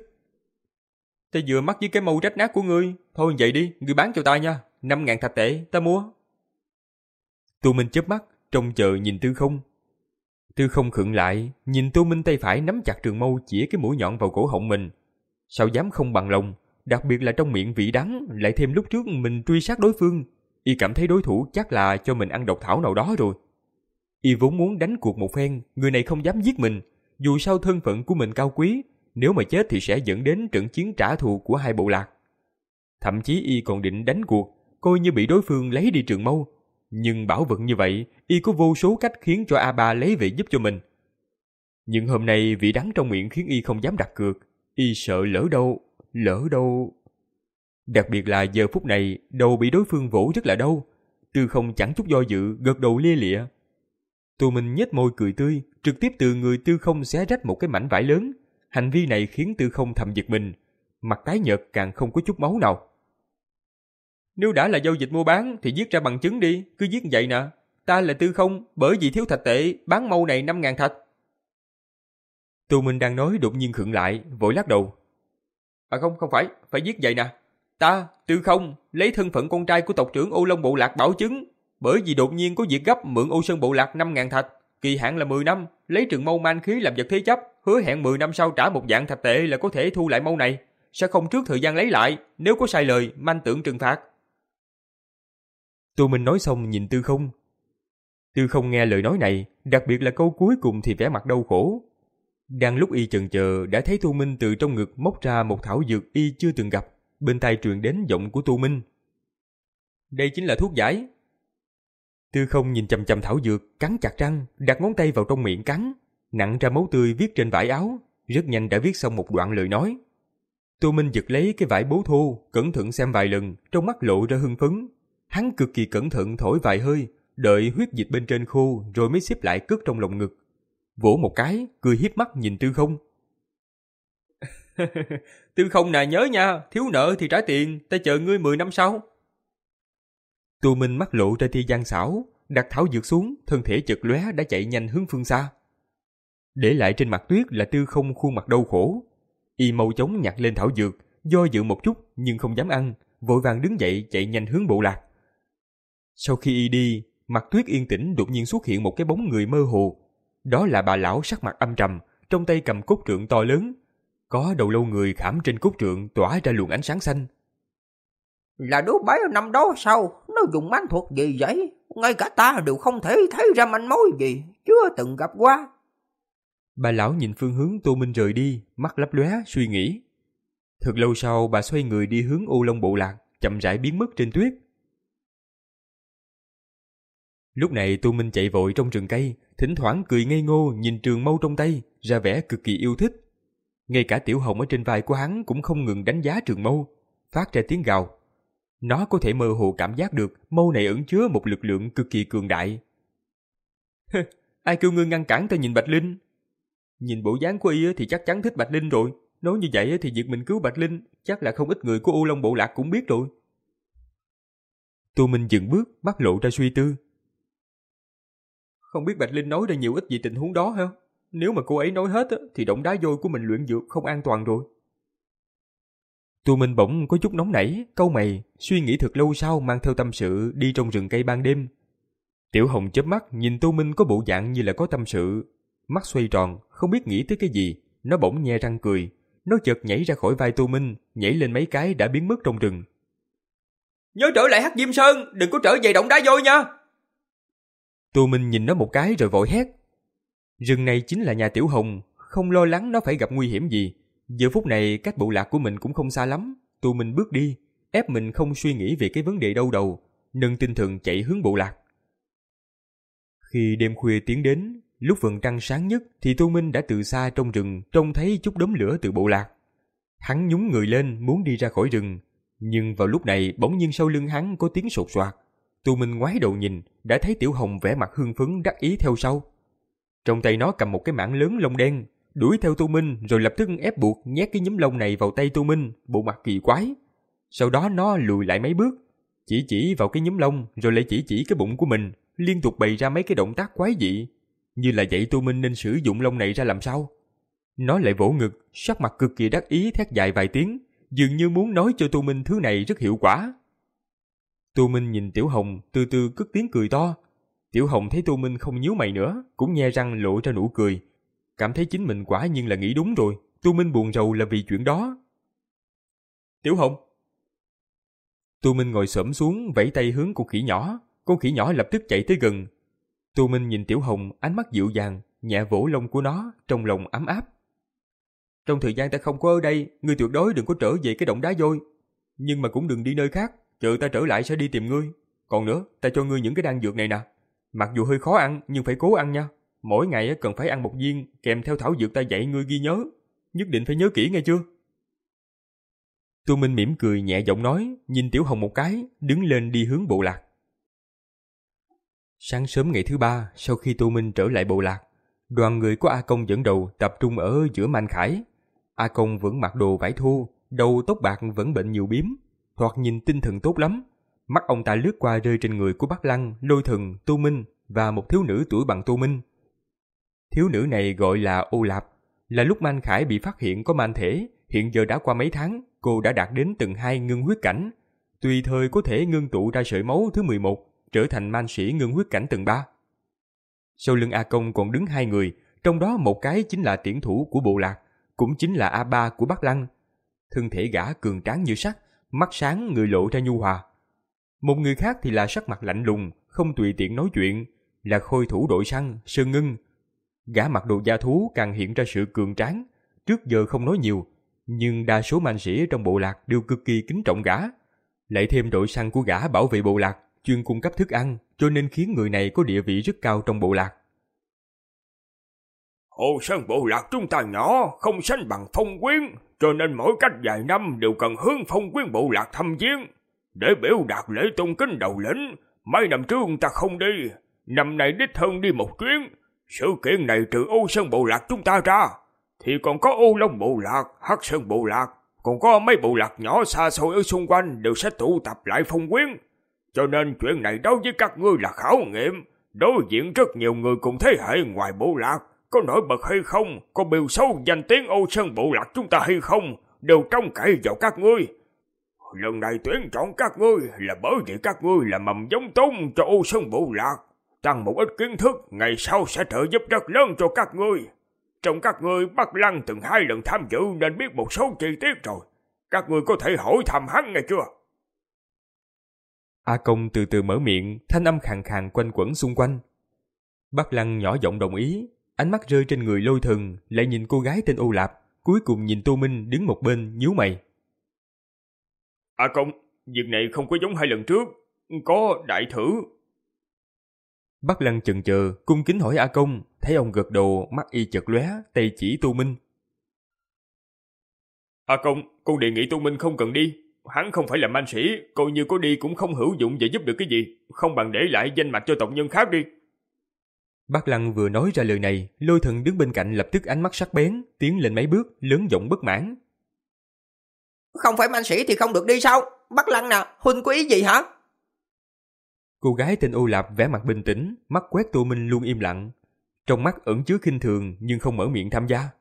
Speaker 1: Ta vừa mắc với cái mâu rách nát của ngươi, thôi vậy đi, ngươi bán cho ta nha, năm ngàn thạch tệ, ta mua. Tô Minh chớp mắt, trông chờ nhìn Tư Không. Tư Không khựng lại, nhìn Tô Minh tay phải nắm chặt trường mâu chĩa cái mũi nhọn vào cổ họng mình. Sao dám không bằng lòng, đặc biệt là trong miệng vị đắng, lại thêm lúc trước mình truy sát đối phương, y cảm thấy đối thủ chắc là cho mình ăn độc thảo nào đó rồi. Y vốn muốn đánh cuộc một phen, người này không dám giết mình, dù sao thân phận của mình cao quý, nếu mà chết thì sẽ dẫn đến trận chiến trả thù của hai bộ lạc. Thậm chí y còn định đánh cuộc, coi như bị đối phương lấy đi trường mâu. Nhưng bảo vật như vậy, y có vô số cách khiến cho A Ba lấy về giúp cho mình. Nhưng hôm nay vị đắng trong miệng khiến y không dám đặt cược, y sợ lỡ đâu, lỡ đâu. Đặc biệt là giờ phút này, đầu bị đối phương vỗ rất là đau. Tư Không chẳng chút do dự, gật đầu lia lịa. Tô Minh nhếch môi cười tươi, trực tiếp từ người Tư Không xé rách một cái mảnh vải lớn. Hành vi này khiến Tư Không thầm giật mình, mặt tái nhợt càng không có chút máu nào. Nếu đã là giao dịch mua bán thì viết ra bằng chứng đi, cứ viết vậy nè. Ta là Tư Không, bởi vì thiếu thạch tệ, bán mâu này năm ngàn thạch. Tô Minh đang nói đột nhiên khựng lại, vội lắc đầu. À không, không phải, phải viết vậy nè. Ta, Tư Không, lấy thân phận con trai của tộc trưởng Ô Long Bộ Lạc bảo chứng, bởi vì đột nhiên có việc gấp mượn Ô Sơn Bộ Lạc năm ngàn thạch, kỳ hạn là mười năm, lấy trường mâu man khí làm vật thế chấp, hứa hẹn mười năm sau trả một vạn thạch tệ là có thể thu lại mâu này, sẽ không trước thời gian lấy lại, nếu có sai lời, manh tượng trừng phạt. Tô Minh nói xong nhìn Tư Không. Tư Không nghe lời nói này, đặc biệt là câu cuối cùng thì vẻ mặt đau khổ. Đang lúc y chần chờ đã thấy Tô Minh từ trong ngực móc ra một thảo dược y chưa từng gặp, bên tai truyền đến giọng của Tô Minh. Đây chính là thuốc giải. Tư Không nhìn chằm chằm thảo dược, cắn chặt răng, đặt ngón tay vào trong miệng cắn, nặn ra máu tươi viết trên vải áo, rất nhanh đã viết xong một đoạn lời nói. Tô Minh giật lấy cái vải bố thô, cẩn thận xem vài lần, trong mắt lộ ra hưng phấn. Hắn cực kỳ cẩn thận thổi vài hơi, đợi huyết dịch bên trên khô rồi mới xếp lại cất trong lồng ngực. Vỗ một cái, cười hiếp mắt nhìn Tư Không. Tư Không nè, nhớ nha, thiếu nợ thì trả tiền, ta chờ ngươi mười năm sau. Tô Minh mắt lộ ra tia gian xảo, đặt thảo dược xuống, thân thể chợt lóe đã chạy nhanh hướng phương xa. Để lại trên mặt tuyết là Tư Không khuôn mặt đau khổ. Y mau chóng nhặt lên thảo dược, do dự một chút nhưng không dám ăn, vội vàng đứng dậy chạy nhanh hướng bộ lạc. Sau khi y đi, mặt tuyết yên tĩnh đột nhiên xuất hiện một cái bóng người mơ hồ. Đó là bà lão sắc mặt âm trầm, trong tay cầm cốt trượng to lớn. Có đầu lâu người khảm trên cốt trượng tỏa ra luồng ánh sáng xanh.
Speaker 2: Là đứa bé năm đó sao? Nó dùng mãnh thuật gì vậy? Ngay cả ta đều không thể thấy ra manh mối gì, chưa từng gặp qua.
Speaker 1: Bà lão nhìn phương hướng Tô Minh rời đi, mắt lấp lóe suy nghĩ. Thật lâu sau bà xoay người đi hướng Ô Long Bộ Lạc, chậm rãi biến mất trên tuyết. Lúc này Tô Minh chạy vội trong rừng cây, thỉnh thoảng cười ngây ngô nhìn trường mâu trong tay, ra vẻ cực kỳ yêu thích. Ngay cả Tiểu Hồng ở trên vai của hắn cũng không ngừng đánh giá trường mâu, phát ra tiếng gào. Nó có thể mơ hồ cảm giác được mâu này ẩn chứa một lực lượng cực kỳ cường đại. Ai kêu ngươi ngăn cản ta nhìn Bạch Linh? Nhìn bộ dáng của y thì chắc chắn thích Bạch Linh rồi. Nói như vậy thì việc mình cứu Bạch Linh chắc là không ít người của U Long Bộ Lạc cũng biết rồi. Tô Minh dừng bước, mắt lộ ra suy tư. Không biết Bạch Linh nói ra nhiều ít về tình huống đó ha? Nếu mà cô ấy nói hết thì động đá vôi của mình luyện dược không an toàn rồi. Tô Minh bỗng có chút nóng nảy, cau mày, suy nghĩ thật lâu sau mang theo tâm sự đi trong rừng cây ban đêm. Tiểu Hồng chớp mắt nhìn Tô Minh có bộ dạng như là có tâm sự, mắt xoay tròn, không biết nghĩ tới cái gì, nó bỗng nhe răng cười, nó chợt nhảy ra khỏi vai Tô Minh, nhảy lên mấy cái đã biến mất trong rừng. Nhớ trở lại Hắc Diêm Sơn, đừng có trở về động đá vôi nha. Tô Minh nhìn nó một cái rồi vội hét. Rừng này chính là nhà Tiểu Hồng, không lo lắng nó phải gặp nguy hiểm gì. Giờ phút này cách bộ lạc của mình cũng không xa lắm. Tô Minh bước đi, ép mình không suy nghĩ về cái vấn đề đau đầu, nâng tinh thần chạy hướng bộ lạc. Khi đêm khuya tiến đến, lúc vầng trăng sáng nhất thì Tô Minh đã từ xa trong rừng trông thấy chút đốm lửa từ bộ lạc. Hắn nhún người lên muốn đi ra khỏi rừng, nhưng vào lúc này bỗng nhiên sau lưng hắn có tiếng sột soạt. Tô Minh ngoái đầu nhìn, đã thấy Tiểu Hồng vẻ mặt hưng phấn đắc ý theo sau. Trong tay nó cầm một cái mảng lớn lông đen, đuổi theo Tô Minh rồi lập tức ép buộc nhét cái nhúm lông này vào tay Tô Minh, bộ mặt kỳ quái. Sau đó nó lùi lại mấy bước, chỉ chỉ vào cái nhúm lông rồi lại chỉ chỉ cái bụng của mình, liên tục bày ra mấy cái động tác quái dị, như là dạy Tô Minh nên sử dụng lông này ra làm sao. Nó lại vỗ ngực, sắc mặt cực kỳ đắc ý thét dài vài tiếng, dường như muốn nói cho Tô Minh thứ này rất hiệu quả. Tô Minh nhìn Tiểu Hồng từ từ cất tiếng cười to. Tiểu Hồng thấy Tô Minh không nhíu mày nữa, cũng nhe răng lộ ra nụ cười, cảm thấy chính mình quả nhiên là nghĩ đúng rồi. Tô Minh buồn rầu là vì chuyện đó. Tiểu Hồng. Tô Minh ngồi xổm xuống vẫy tay hướng con khỉ nhỏ, con khỉ nhỏ lập tức chạy tới gần. Tô Minh nhìn Tiểu Hồng, ánh mắt dịu dàng, nhẹ vỗ lông của nó, trong lòng ấm áp. Trong thời gian ta không có ở đây, ngươi tuyệt đối đừng có trở về cái động đá vôi, nhưng mà cũng đừng đi nơi khác, chờ ta trở lại sẽ đi tìm ngươi. Còn nữa, ta cho ngươi những cái đan dược này nè, mặc dù hơi khó ăn nhưng phải cố ăn nha. Mỗi ngày cần phải ăn một viên, kèm theo thảo dược ta dạy ngươi ghi nhớ, nhất định phải nhớ kỹ nghe chưa? Tô Minh mỉm cười nhẹ giọng nói, nhìn Tiểu Hồng một cái, đứng lên đi hướng bộ lạc. Sáng sớm ngày thứ ba, sau khi Tô Minh trở lại bộ lạc, đoàn người của A Công dẫn đầu tập trung ở giữa Man Khải. A Công vẫn mặc đồ vải thô, đầu tóc bạc vẫn bệnh nhiều bím, thoạt nhìn tinh thần tốt lắm. Mắt ông ta lướt qua rơi trên người của Bắc Lăng, Lôi Thần, Tô Minh và một thiếu nữ tuổi bằng Tô Minh. Thiếu nữ này gọi là Ô Lạp, là lúc Man Khải bị phát hiện có man thể, hiện giờ đã qua mấy tháng, cô đã đạt đến tầng hai ngưng huyết cảnh, tùy thời có thể ngưng tụ ra sợi máu thứ mười một, trở thành man sĩ ngưng huyết cảnh tầng ba. Sau lưng A Công còn đứng hai người, trong đó một cái chính là tiễn thủ của bộ lạc, cũng chính là A Ba của Bắc Lăng. Thân thể gã cường tráng như sắt, mắt sáng, người lộ ra nhu hòa. Một người khác thì là sắc mặt lạnh lùng, không tùy tiện nói chuyện, là khôi thủ đội săn Sơn Ngân. Gã mặc đồ da thú càng hiện ra sự cường tráng, trước giờ không nói nhiều, nhưng đa số man sĩ trong bộ lạc đều cực kỳ kính trọng gã. Lại thêm đội săn của gã bảo vệ bộ lạc, chuyên cung cấp thức ăn, cho nên khiến người này có địa vị rất cao trong bộ lạc.
Speaker 3: Hồ Sơn bộ lạc chúng ta nhỏ, không sánh bằng Phong Quyến, cho nên mỗi cách vài năm đều cần hướng Phong Quyến bộ lạc thăm viếng, để biểu đạt lễ tôn kính đầu lĩnh. Mấy năm trước ta không đi, năm nay đích thân đi một chuyến. Sự kiện này trừ Ô Sơn bộ lạc chúng ta ra, thì còn có Ô Long bộ lạc, Hắc Sơn bộ lạc, còn có mấy bộ lạc nhỏ xa xôi ở xung quanh đều sẽ tụ tập lại Phong Quyến. Cho nên chuyện này đối với các ngươi là khảo nghiệm, đối diện rất nhiều người cùng thế hệ ngoài bộ lạc, có nổi bật hay không, có biểu xấu danh tiếng Ô Sơn bộ lạc chúng ta hay không, đều trông cậy vào các ngươi. Lần này tuyển chọn các ngươi là bởi vì các ngươi là mầm giống tốt cho Ô Sơn bộ lạc, tăng một ít kiến thức, ngày sau sẽ trợ giúp rất lớn cho các ngươi. Trong các ngươi, Bắc Lăng từng hai lần tham dự nên biết một số chi tiết rồi. Các ngươi có thể hỏi thăm hắn nghe chưa?
Speaker 1: A Công từ từ mở miệng, thanh âm khàn khàn quanh quẩn xung quanh. Bắc Lăng nhỏ giọng đồng ý, ánh mắt rơi trên người Lôi Thần, lại nhìn cô gái tên Ô Lạp, cuối cùng nhìn Tô Minh đứng một bên nhíu mày.
Speaker 3: A Công, việc này không có giống hai lần trước, có đại thử.
Speaker 1: Bắc Lăng chần chờ, cung kính hỏi A Công, thấy ông gật đầu, mắt y chợt lóe, tay chỉ Tô Minh.
Speaker 3: A Công, con đề nghị Tô Minh không cần đi. Hắn không phải là man sĩ, coi như có đi cũng không hữu dụng và giúp được cái gì. Không bằng để lại danh mạch cho tộc nhân khác đi.
Speaker 1: Bác Lăng vừa nói ra lời này, Lôi Thần đứng bên cạnh lập tức ánh mắt sắc bén, tiến lên mấy bước, lớn giọng bất mãn.
Speaker 2: Không phải man sĩ thì không được đi sao? Bác Lăng nè, huynh có ý gì hả?
Speaker 1: Cô gái tên Ô Lạp vẻ mặt bình tĩnh, mắt quét Tô Minh luôn im lặng. Trong mắt ẩn chứa khinh thường nhưng không mở miệng tham gia.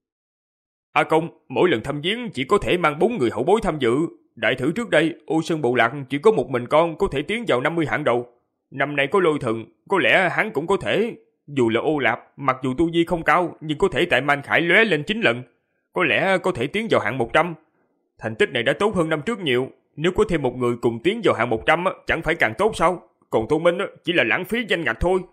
Speaker 3: A Công, mỗi lần thăm viếng chỉ có thể mang bốn người hậu bối tham dự. Đại thử trước đây, Ô Sơn Bộ Lạc chỉ có một mình con có thể tiến vào năm mươi hạng đầu. Năm nay có Lôi Thần, có lẽ hắn cũng có thể. Dù là Ô Lạp, mặc dù tu vi không cao, nhưng có thể tại Man Khải lóe lên chín lần. Có lẽ có thể tiến vào hạng một trăm. Thành tích này đã tốt hơn năm trước nhiều. Nếu có thêm một người cùng tiến vào hạng một trăm, chẳng phải càng tốt sao? Còn Tô Minh chỉ là lãng phí danh ngạch thôi.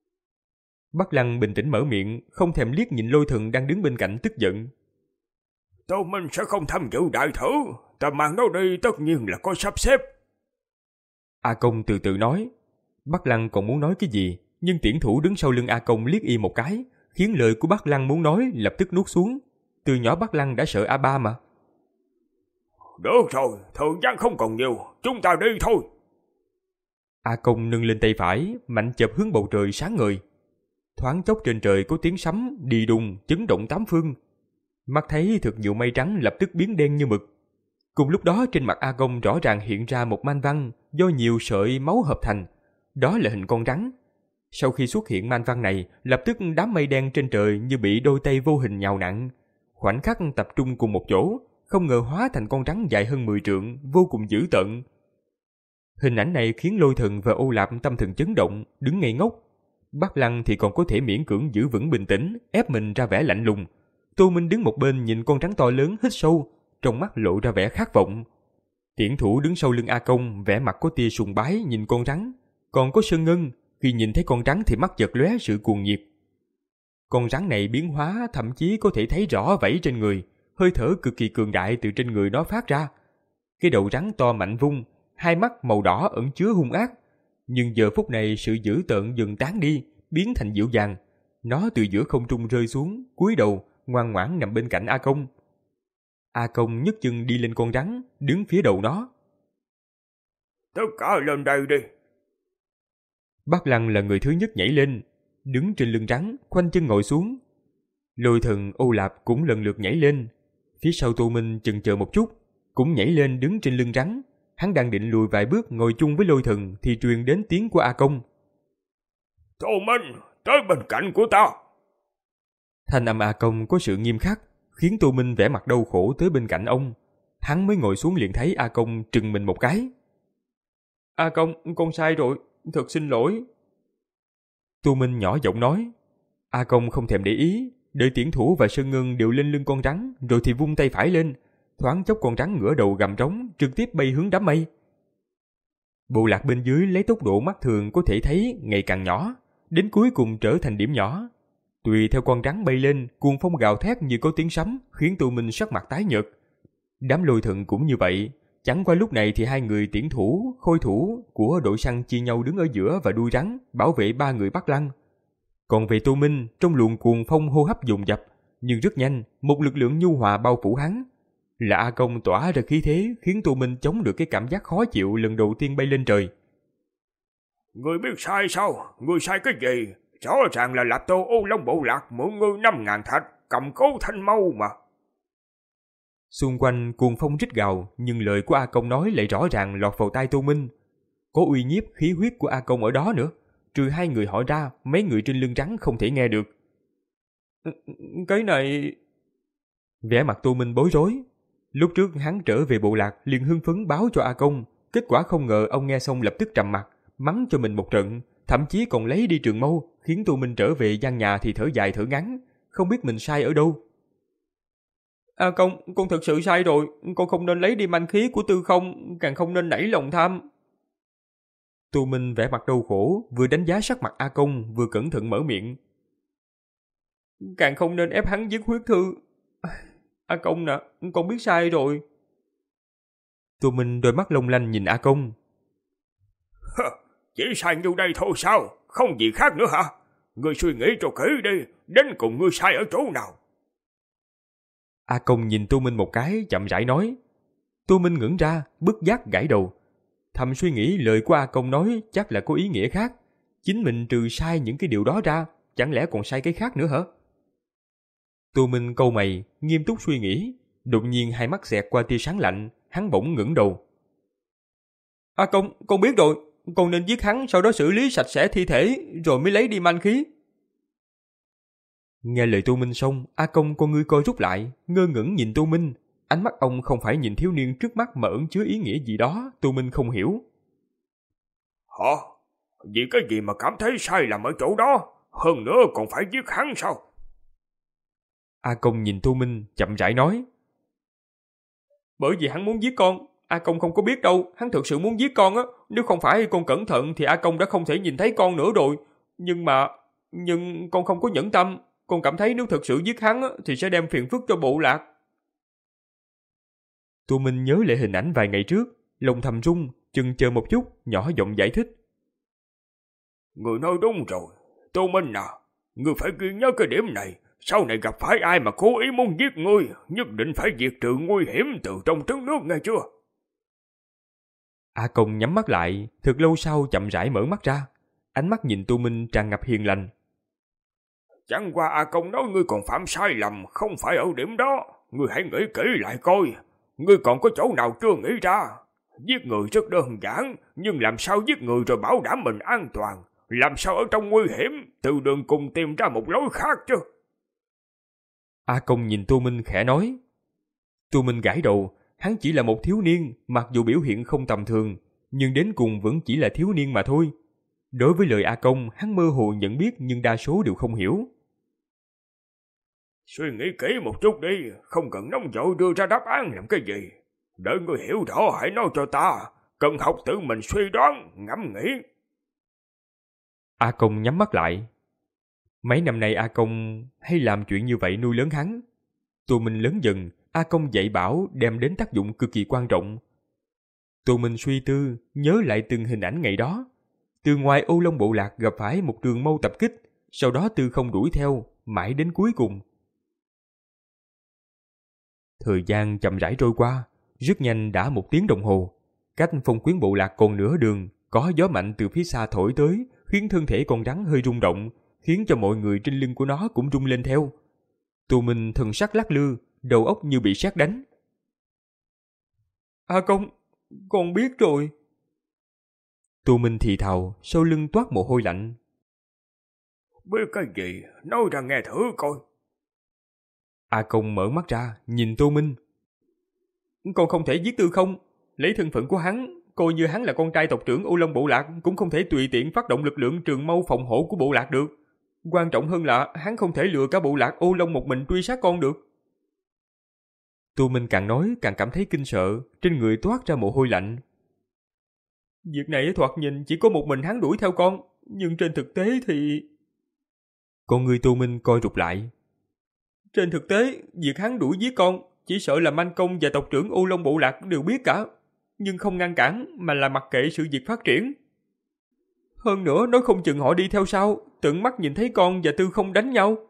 Speaker 1: Bắc Lăng bình tĩnh mở miệng, không thèm liếc nhìn Lôi Thần đang đứng bên cạnh tức giận.
Speaker 3: Tô Minh sẽ không tham dự đại thử. Ta mang nó đi tất nhiên là có sắp xếp.
Speaker 1: A Công từ từ nói. Bắc Lăng còn muốn nói cái gì, nhưng tiễn thủ đứng sau lưng A Công liếc y một cái, khiến lời của Bắc Lăng muốn nói lập tức nuốt xuống. Từ nhỏ Bắc Lăng đã sợ A Ba mà.
Speaker 3: Được rồi, thời gian không còn nhiều, chúng ta đi thôi.
Speaker 1: A Công nâng lên tay phải, mạnh chộp hướng bầu trời sáng ngời. Thoáng chốc trên trời có tiếng sấm, đi đùng, chấn động tám phương. Mắt thấy thực nhiều mây trắng lập tức biến đen như mực. Cùng lúc đó trên mặt A Công rõ ràng hiện ra một man văn do nhiều sợi máu hợp thành. Đó là hình con rắn. Sau khi xuất hiện man văn này, lập tức đám mây đen trên trời như bị đôi tay vô hình nhào nặn. Khoảnh khắc tập trung cùng một chỗ, không ngờ hóa thành con rắn dài hơn mười trượng, vô cùng dữ tợn. Hình ảnh này khiến Lôi Thần và Ô Lạp tâm thần chấn động, đứng ngây ngốc. Bắc Lăng thì còn có thể miễn cưỡng giữ vững bình tĩnh, ép mình ra vẻ lạnh lùng. Tô Minh đứng một bên nhìn con rắn to lớn hít sâu, trong mắt lộ ra vẻ khát vọng. Tiễn thủ đứng sau lưng A Công, vẻ mặt có tia sùng bái nhìn con rắn. Còn có Sơn Ngân, khi nhìn thấy con rắn thì mắt chợt lóe sự cuồng nhiệt. Con rắn này biến hóa thậm chí có thể thấy rõ vảy trên người, hơi thở cực kỳ cường đại từ trên người nó phát ra. Cái đầu rắn to mạnh vung, hai mắt màu đỏ ẩn chứa hung ác. Nhưng giờ phút này sự dữ tợn dần tán đi, biến thành dịu dàng. Nó từ giữa không trung rơi xuống, cúi đầu, ngoan ngoãn nằm bên cạnh A Công. A Công nhấc chân đi lên con rắn, đứng phía đầu nó.
Speaker 3: Tất cả lên đây đi.
Speaker 1: Bắc Lăng là người thứ nhất nhảy lên, đứng trên lưng rắn, khoanh chân ngồi xuống. Lôi Thần, Ô Lạp cũng lần lượt nhảy lên. Phía sau Tô Minh chần chờ một chút, cũng nhảy lên đứng trên lưng rắn. Hắn đang định lùi vài bước ngồi chung với Lôi Thần thì truyền đến tiếng của A Công.
Speaker 3: Tô Minh, tới bên cạnh của ta.
Speaker 1: Thanh âm A Công có sự nghiêm khắc, khiến Tô Minh vẻ mặt đau khổ tới bên cạnh ông. Hắn mới ngồi xuống liền thấy A Công trừng mình một cái. A Công, con sai rồi, thật xin lỗi. Tô Minh nhỏ giọng nói. A Công không thèm để ý, đợi tiễn thủ và Sơn Ngân đều lên lưng con rắn, rồi thì vung tay phải lên. Thoáng chốc con rắn ngửa đầu gầm trống, trực tiếp bay hướng đám mây. Bộ lạc bên dưới lấy tốc độ mắt thường có thể thấy ngày càng nhỏ, đến cuối cùng trở thành điểm nhỏ. Tùy theo con rắn bay lên, cuồng phong gào thét như có tiếng sấm, khiến Tô Minh sắc mặt tái nhợt. Đám Lôi Thần cũng như vậy. Chẳng qua lúc này thì hai người tiễn thủ, khôi thủ của đội săn chia nhau đứng ở giữa và đuôi rắn, bảo vệ ba người Bắc Lăng. Còn về Tô Minh, trong luồng cuồng phong hô hấp dồn dập, nhưng rất nhanh, một lực lượng nhu hòa bao phủ hắn. Là A Công tỏa ra khí thế, khiến Tô Minh chống được cái cảm giác khó chịu lần đầu tiên bay lên trời.
Speaker 3: Người biết sai sao? Người sai cái gì? Rõ ràng là Lạp Tô Ô Long Bộ Lạc mượn ngươi năm ngàn thạch, cầm cố thanh mâu mà.
Speaker 1: Xung quanh cuồng phong rít gào, nhưng lời của A Công nói lại rõ ràng lọt vào tai Tô Minh. Có uy nhiếp khí huyết của A Công ở đó nữa, trừ hai người họ ra, mấy người trên lưng rắn không thể nghe được. Cái này... Vẻ mặt Tô Minh bối rối. Lúc trước hắn trở về bộ lạc liền hưng phấn báo cho A Công, kết quả không ngờ ông nghe xong lập tức trầm mặt, mắng cho mình một trận, thậm chí còn lấy đi trường mâu, khiến Tô Minh trở về gian nhà thì thở dài thở ngắn, không biết mình sai ở đâu. A Công, con thật sự sai rồi, con không nên lấy đi manh khí của Tư Không, càng không nên nảy lòng tham. Tô Minh vẻ mặt đau khổ, vừa đánh giá sắc mặt A Công, vừa cẩn thận mở miệng. Càng không nên ép hắn dứt huyết thư. A Công nè, con biết sai rồi. Tô Minh đôi mắt long lanh nhìn A Công.
Speaker 3: Chỉ sai như đây thôi sao? Không gì khác nữa hả? Ngươi suy nghĩ cho kỹ đi, đến cùng ngươi sai ở chỗ nào?
Speaker 1: A Công nhìn Tô Minh một cái, chậm rãi nói. Tô Minh ngẩng ra, bất giác gãi đầu. Thầm suy nghĩ lời của A Công nói chắc là có ý nghĩa khác. Chính mình trừ sai những cái điều đó ra, chẳng lẽ còn sai cái khác nữa hả? Tô Minh cau mày, nghiêm túc suy nghĩ. Đột nhiên hai mắt xẹt qua tia sáng lạnh, hắn bỗng ngẩng đầu. A Công, con biết rồi, con nên giết hắn, sau đó xử lý sạch sẽ thi thể, rồi mới lấy đi manh khí. Nghe lời Tô Minh xong, A Công con ngươi co rút lại, ngơ ngẩn nhìn Tô Minh. Ánh mắt ông không phải nhìn thiếu niên trước mắt mà ẩn chứa ý nghĩa gì đó, Tô Minh không hiểu.
Speaker 3: Hả? Vì cái gì mà cảm thấy sai lầm ở chỗ đó? Hơn nữa còn phải giết hắn sao?
Speaker 1: A Công nhìn Tô Minh, chậm rãi nói. Bởi vì hắn muốn giết con. A Công không có biết đâu, hắn thực sự muốn giết con á. Nếu không phải con cẩn thận thì A Công đã không thể nhìn thấy con nữa rồi. Nhưng mà, nhưng con không có nhẫn tâm. Con cảm thấy nếu thực sự giết hắn á, thì sẽ đem phiền phức cho bộ lạc. Tô Minh nhớ lại hình ảnh vài ngày trước, lòng thầm rung, chừng chờ một chút, nhỏ giọng giải thích.
Speaker 3: Người nói đúng rồi, Tô Minh à, ngươi phải ghi nhớ cái điểm này. Sau này gặp phải ai mà cố ý muốn giết ngươi, nhất định phải diệt trừ nguy hiểm từ trong trứng nước nghe chưa?
Speaker 1: A Công nhắm mắt lại, thật lâu sau chậm rãi mở mắt ra. Ánh mắt nhìn Tô Minh tràn ngập hiền lành.
Speaker 3: Chẳng qua A Công nói ngươi còn phạm sai lầm, không phải ở điểm đó. Ngươi hãy nghĩ kỹ lại coi, ngươi còn có chỗ nào chưa nghĩ ra? Giết người rất đơn giản, nhưng làm sao giết người rồi bảo đảm mình an toàn? Làm sao ở trong nguy hiểm, từ đường cùng tìm ra một lối khác chứ?
Speaker 1: A Công nhìn Tô Minh khẽ nói. Tô Minh gãi đầu, hắn chỉ là một thiếu niên, mặc dù biểu hiện không tầm thường, nhưng đến cùng vẫn chỉ là thiếu niên mà thôi. Đối với lời A Công, hắn mơ hồ nhận biết nhưng đa số đều không hiểu.
Speaker 3: Suy nghĩ kỹ một chút đi, không cần nóng vội đưa ra đáp án làm cái gì. Đợi ngươi hiểu rõ hãy nói cho ta, cần học tự mình suy đoán, ngẫm nghĩ.
Speaker 1: A Công nhắm mắt lại. Mấy năm nay A Công hay làm chuyện như vậy nuôi lớn hắn. Tô Minh lớn dần, A Công dạy bảo đem đến tác dụng cực kỳ quan trọng. Tô Minh suy tư, nhớ lại từng hình ảnh ngày đó. Từ ngoài Ô Long bộ lạc gặp phải một trường mâu tập kích, sau đó Tư Không đuổi theo, mãi đến cuối cùng. Thời gian chậm rãi trôi qua, rất nhanh đã một tiếng đồng hồ. Cách Phong Quyến bộ lạc còn nửa đường, có gió mạnh từ phía xa thổi tới, khiến thân thể con rắn hơi rung động, khiến cho mọi người trên lưng của nó cũng rung lên theo. Tô Minh thần sắc lắc lư, đầu óc như bị sét đánh. A Công, con biết rồi. Tô Minh thì thào, sau lưng toát mồ hôi lạnh.
Speaker 3: Biết cái gì, nói ra nghe thử coi.
Speaker 1: A Công mở mắt ra, nhìn Tô Minh. Con không thể giết Tư Không, lấy thân phận của hắn, coi như hắn là con trai tộc trưởng Ô Long bộ lạc, cũng không thể tùy tiện phát động lực lượng trường mâu phòng hộ của bộ lạc được. Quan trọng hơn là hắn không thể lừa cả bộ lạc Ô Long một mình truy sát con được. Tô Minh càng nói càng cảm thấy kinh sợ, trên người toát ra mồ hôi lạnh. Việc này thoạt nhìn chỉ có một mình hắn đuổi theo con, nhưng trên thực tế thì... Con người Tô Minh coi rụt lại. Trên thực tế, việc hắn đuổi giết con, chỉ sợ là Manh Công và tộc trưởng Ô Long bộ lạc đều biết cả, nhưng không ngăn cản mà là mặc kệ sự việc phát triển. Hơn nữa, nói không chừng họ đi theo sau, tận mắt nhìn thấy con và Tư Không đánh nhau.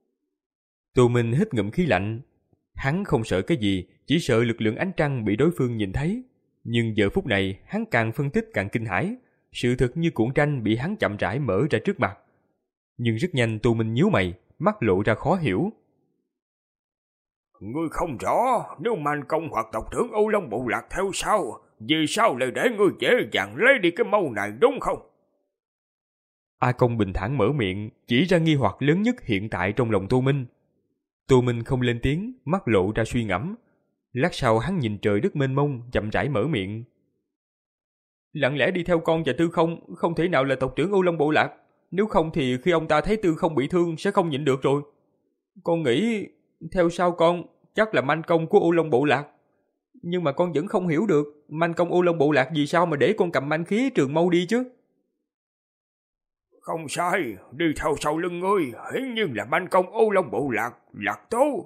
Speaker 1: Tô Minh hít ngụm khí lạnh. Hắn không sợ cái gì, chỉ sợ lực lượng ánh trăng bị đối phương nhìn thấy. Nhưng giờ phút này, hắn càng phân tích càng kinh hãi. Sự thật như cuộn tranh bị hắn chậm rãi mở ra trước mặt. Nhưng rất nhanh Tô Minh nhíu mày, mắt lộ ra khó hiểu.
Speaker 3: Ngươi không rõ, nếu Man Công hoặc tộc trưởng Ô Long bộ lạc theo sau, vì sao lại để ngươi dễ dàng lấy đi cái mâu này đúng không?
Speaker 1: A Công bình thản mở miệng, chỉ ra nghi hoặc lớn nhất hiện tại trong lòng Tô Minh. Tô Minh không lên tiếng, mắt lộ ra suy ngẫm. Lát sau hắn nhìn trời đất mênh mông, chậm rãi mở miệng. Lặng lẽ đi theo con và Tư Không, không thể nào là tộc trưởng Ô Long bộ lạc. Nếu không thì khi ông ta thấy Tư Không bị thương sẽ không nhịn được rồi. Con nghĩ theo sau con chắc là Manh Công của Ô Long bộ lạc. Nhưng mà con vẫn không hiểu được Manh Công Ô Long bộ lạc vì sao mà để con cầm manh khí trường mâu đi chứ.
Speaker 3: Không sai, đi theo sau lưng ngươi, hiển nhiên là Manh Công Ô Long bộ lạc, Lạc Tố.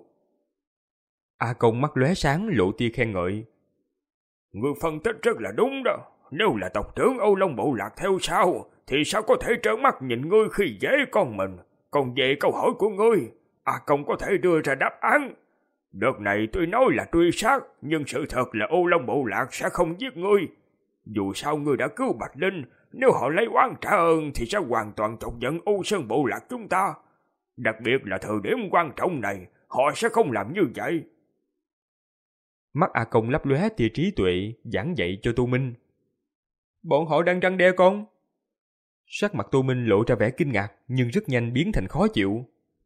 Speaker 1: A Công mắt lóe sáng lộ tia khen ngợi.
Speaker 3: Ngươi phân tích rất là đúng đó. Nếu là tộc trưởng Ô Long bộ lạc theo sau, thì sao có thể trợn mắt nhìn ngươi khi dễ con mình. Còn về câu hỏi của ngươi, A Công có thể đưa ra đáp án. Đợt này tôi nói là truy sát, nhưng sự thật là Ô Long Bộ Lạc sẽ không giết ngươi. Dù sao ngươi đã cứu Bạch Linh, nếu họ lấy oán trả ơn thì sẽ hoàn toàn chọc giận Âu Sơn Bộ Lạc chúng ta. Đặc biệt là thời điểm quan trọng này, họ sẽ không làm như vậy.
Speaker 1: Mắt A Công lấp lóe tia trí tuệ, giảng dạy cho Tô Minh. Bọn họ đang răn đe con. Sắc mặt Tô Minh lộ ra vẻ kinh ngạc, nhưng rất nhanh biến thành khó chịu.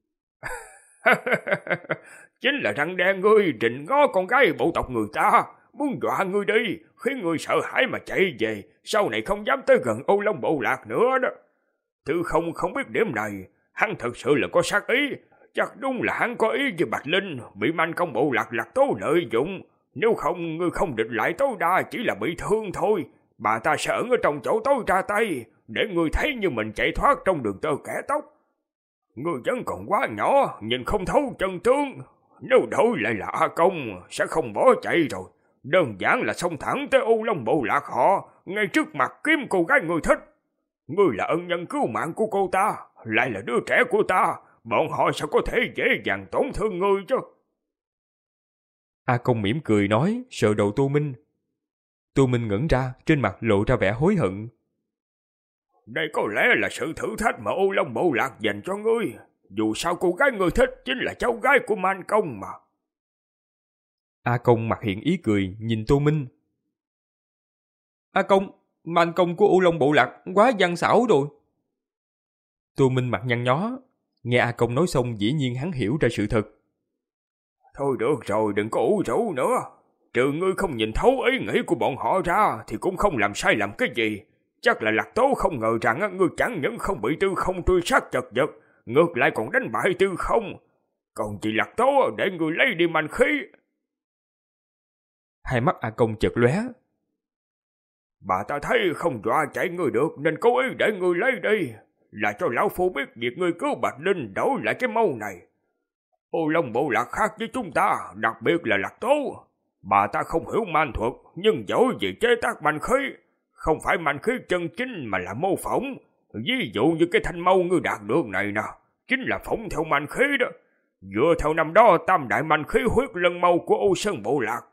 Speaker 3: Chính là răn đe ngươi rình ngó con gái bộ tộc người ta, muốn dọa ngươi đi, khiến ngươi sợ hãi mà chạy về, sau này không dám tới gần Ô Long Bộ Lạc nữa đó. Tư Không không biết điểm này, hắn thật sự là có sát ý, chắc đúng là hắn có ý với Bạch Linh, bị Man Công Bộ Lạc Lạc Tố lợi dụng. Nếu không, ngươi không địch lại tối đa chỉ là bị thương thôi. Bà ta sẽ ẩn ở trong chỗ tối ra tay, để ngươi thấy như mình chạy thoát trong đường tơ kẻ tóc. Ngươi vẫn còn quá nhỏ, nhìn không thấu chân tướng. Nếu đổi lại là A Công, sẽ không bỏ chạy rồi. Đơn giản là xông thẳng tới Ô Long Bộ Lạc họ, ngay trước mặt kiếm cô gái ngươi thích. Ngươi là ân nhân cứu mạng của cô ta, lại là đứa trẻ của ta, bọn họ sẽ có thể dễ dàng tổn thương ngươi chứ.
Speaker 1: A Công mỉm cười nói, sờ đầu Tô Minh. Tô Minh ngẩn ra, trên mặt lộ ra vẻ hối hận.
Speaker 3: Đây có lẽ là sự thử thách mà Ô Long Bộ Lạc dành cho ngươi. Dù sao cô gái ngươi thích chính là cháu gái của Man Công mà.
Speaker 1: A Công mặt hiện ý cười, nhìn Tô Minh. A Công, Man Công của Ô Long Bộ Lạc quá gian xảo rồi. Tô Minh mặt nhăn nhó. Nghe A Công nói xong dĩ nhiên hắn hiểu ra sự thật.
Speaker 3: Thôi được rồi, đừng có ủ rũ nữa. Trừ ngươi không nhìn thấu ý nghĩ của bọn họ ra thì cũng không làm sai lầm cái gì. Chắc là Lạc Tố không ngờ rằng ngươi chẳng những không bị Tư Không truy sát chật vật, ngược lại còn đánh bại Tư Không. Còn chị Lạc Tố để ngươi lấy đi manh khí.
Speaker 1: Hai mắt A Công chợt lóe.
Speaker 3: Bà ta thấy không dọa chạy ngươi được nên cố ý để ngươi lấy đi, là cho lão phu biết việc ngươi cứu Bạch Linh đổi lại cái mâu này. Ô Long Bộ Lạc khác với chúng ta, đặc biệt là Lạc Tố. Bà ta không hiểu man thuật, nhưng giỏi về chế tác manh khí. Không phải manh khí chân chính mà là mô phỏng. Ví dụ như cái thanh mâu ngươi đạt được này nè, chính là phỏng theo manh khí đó. Dựa theo năm đó tam đại manh khí huyết lân mâu của Ô Sơn Bộ Lạc.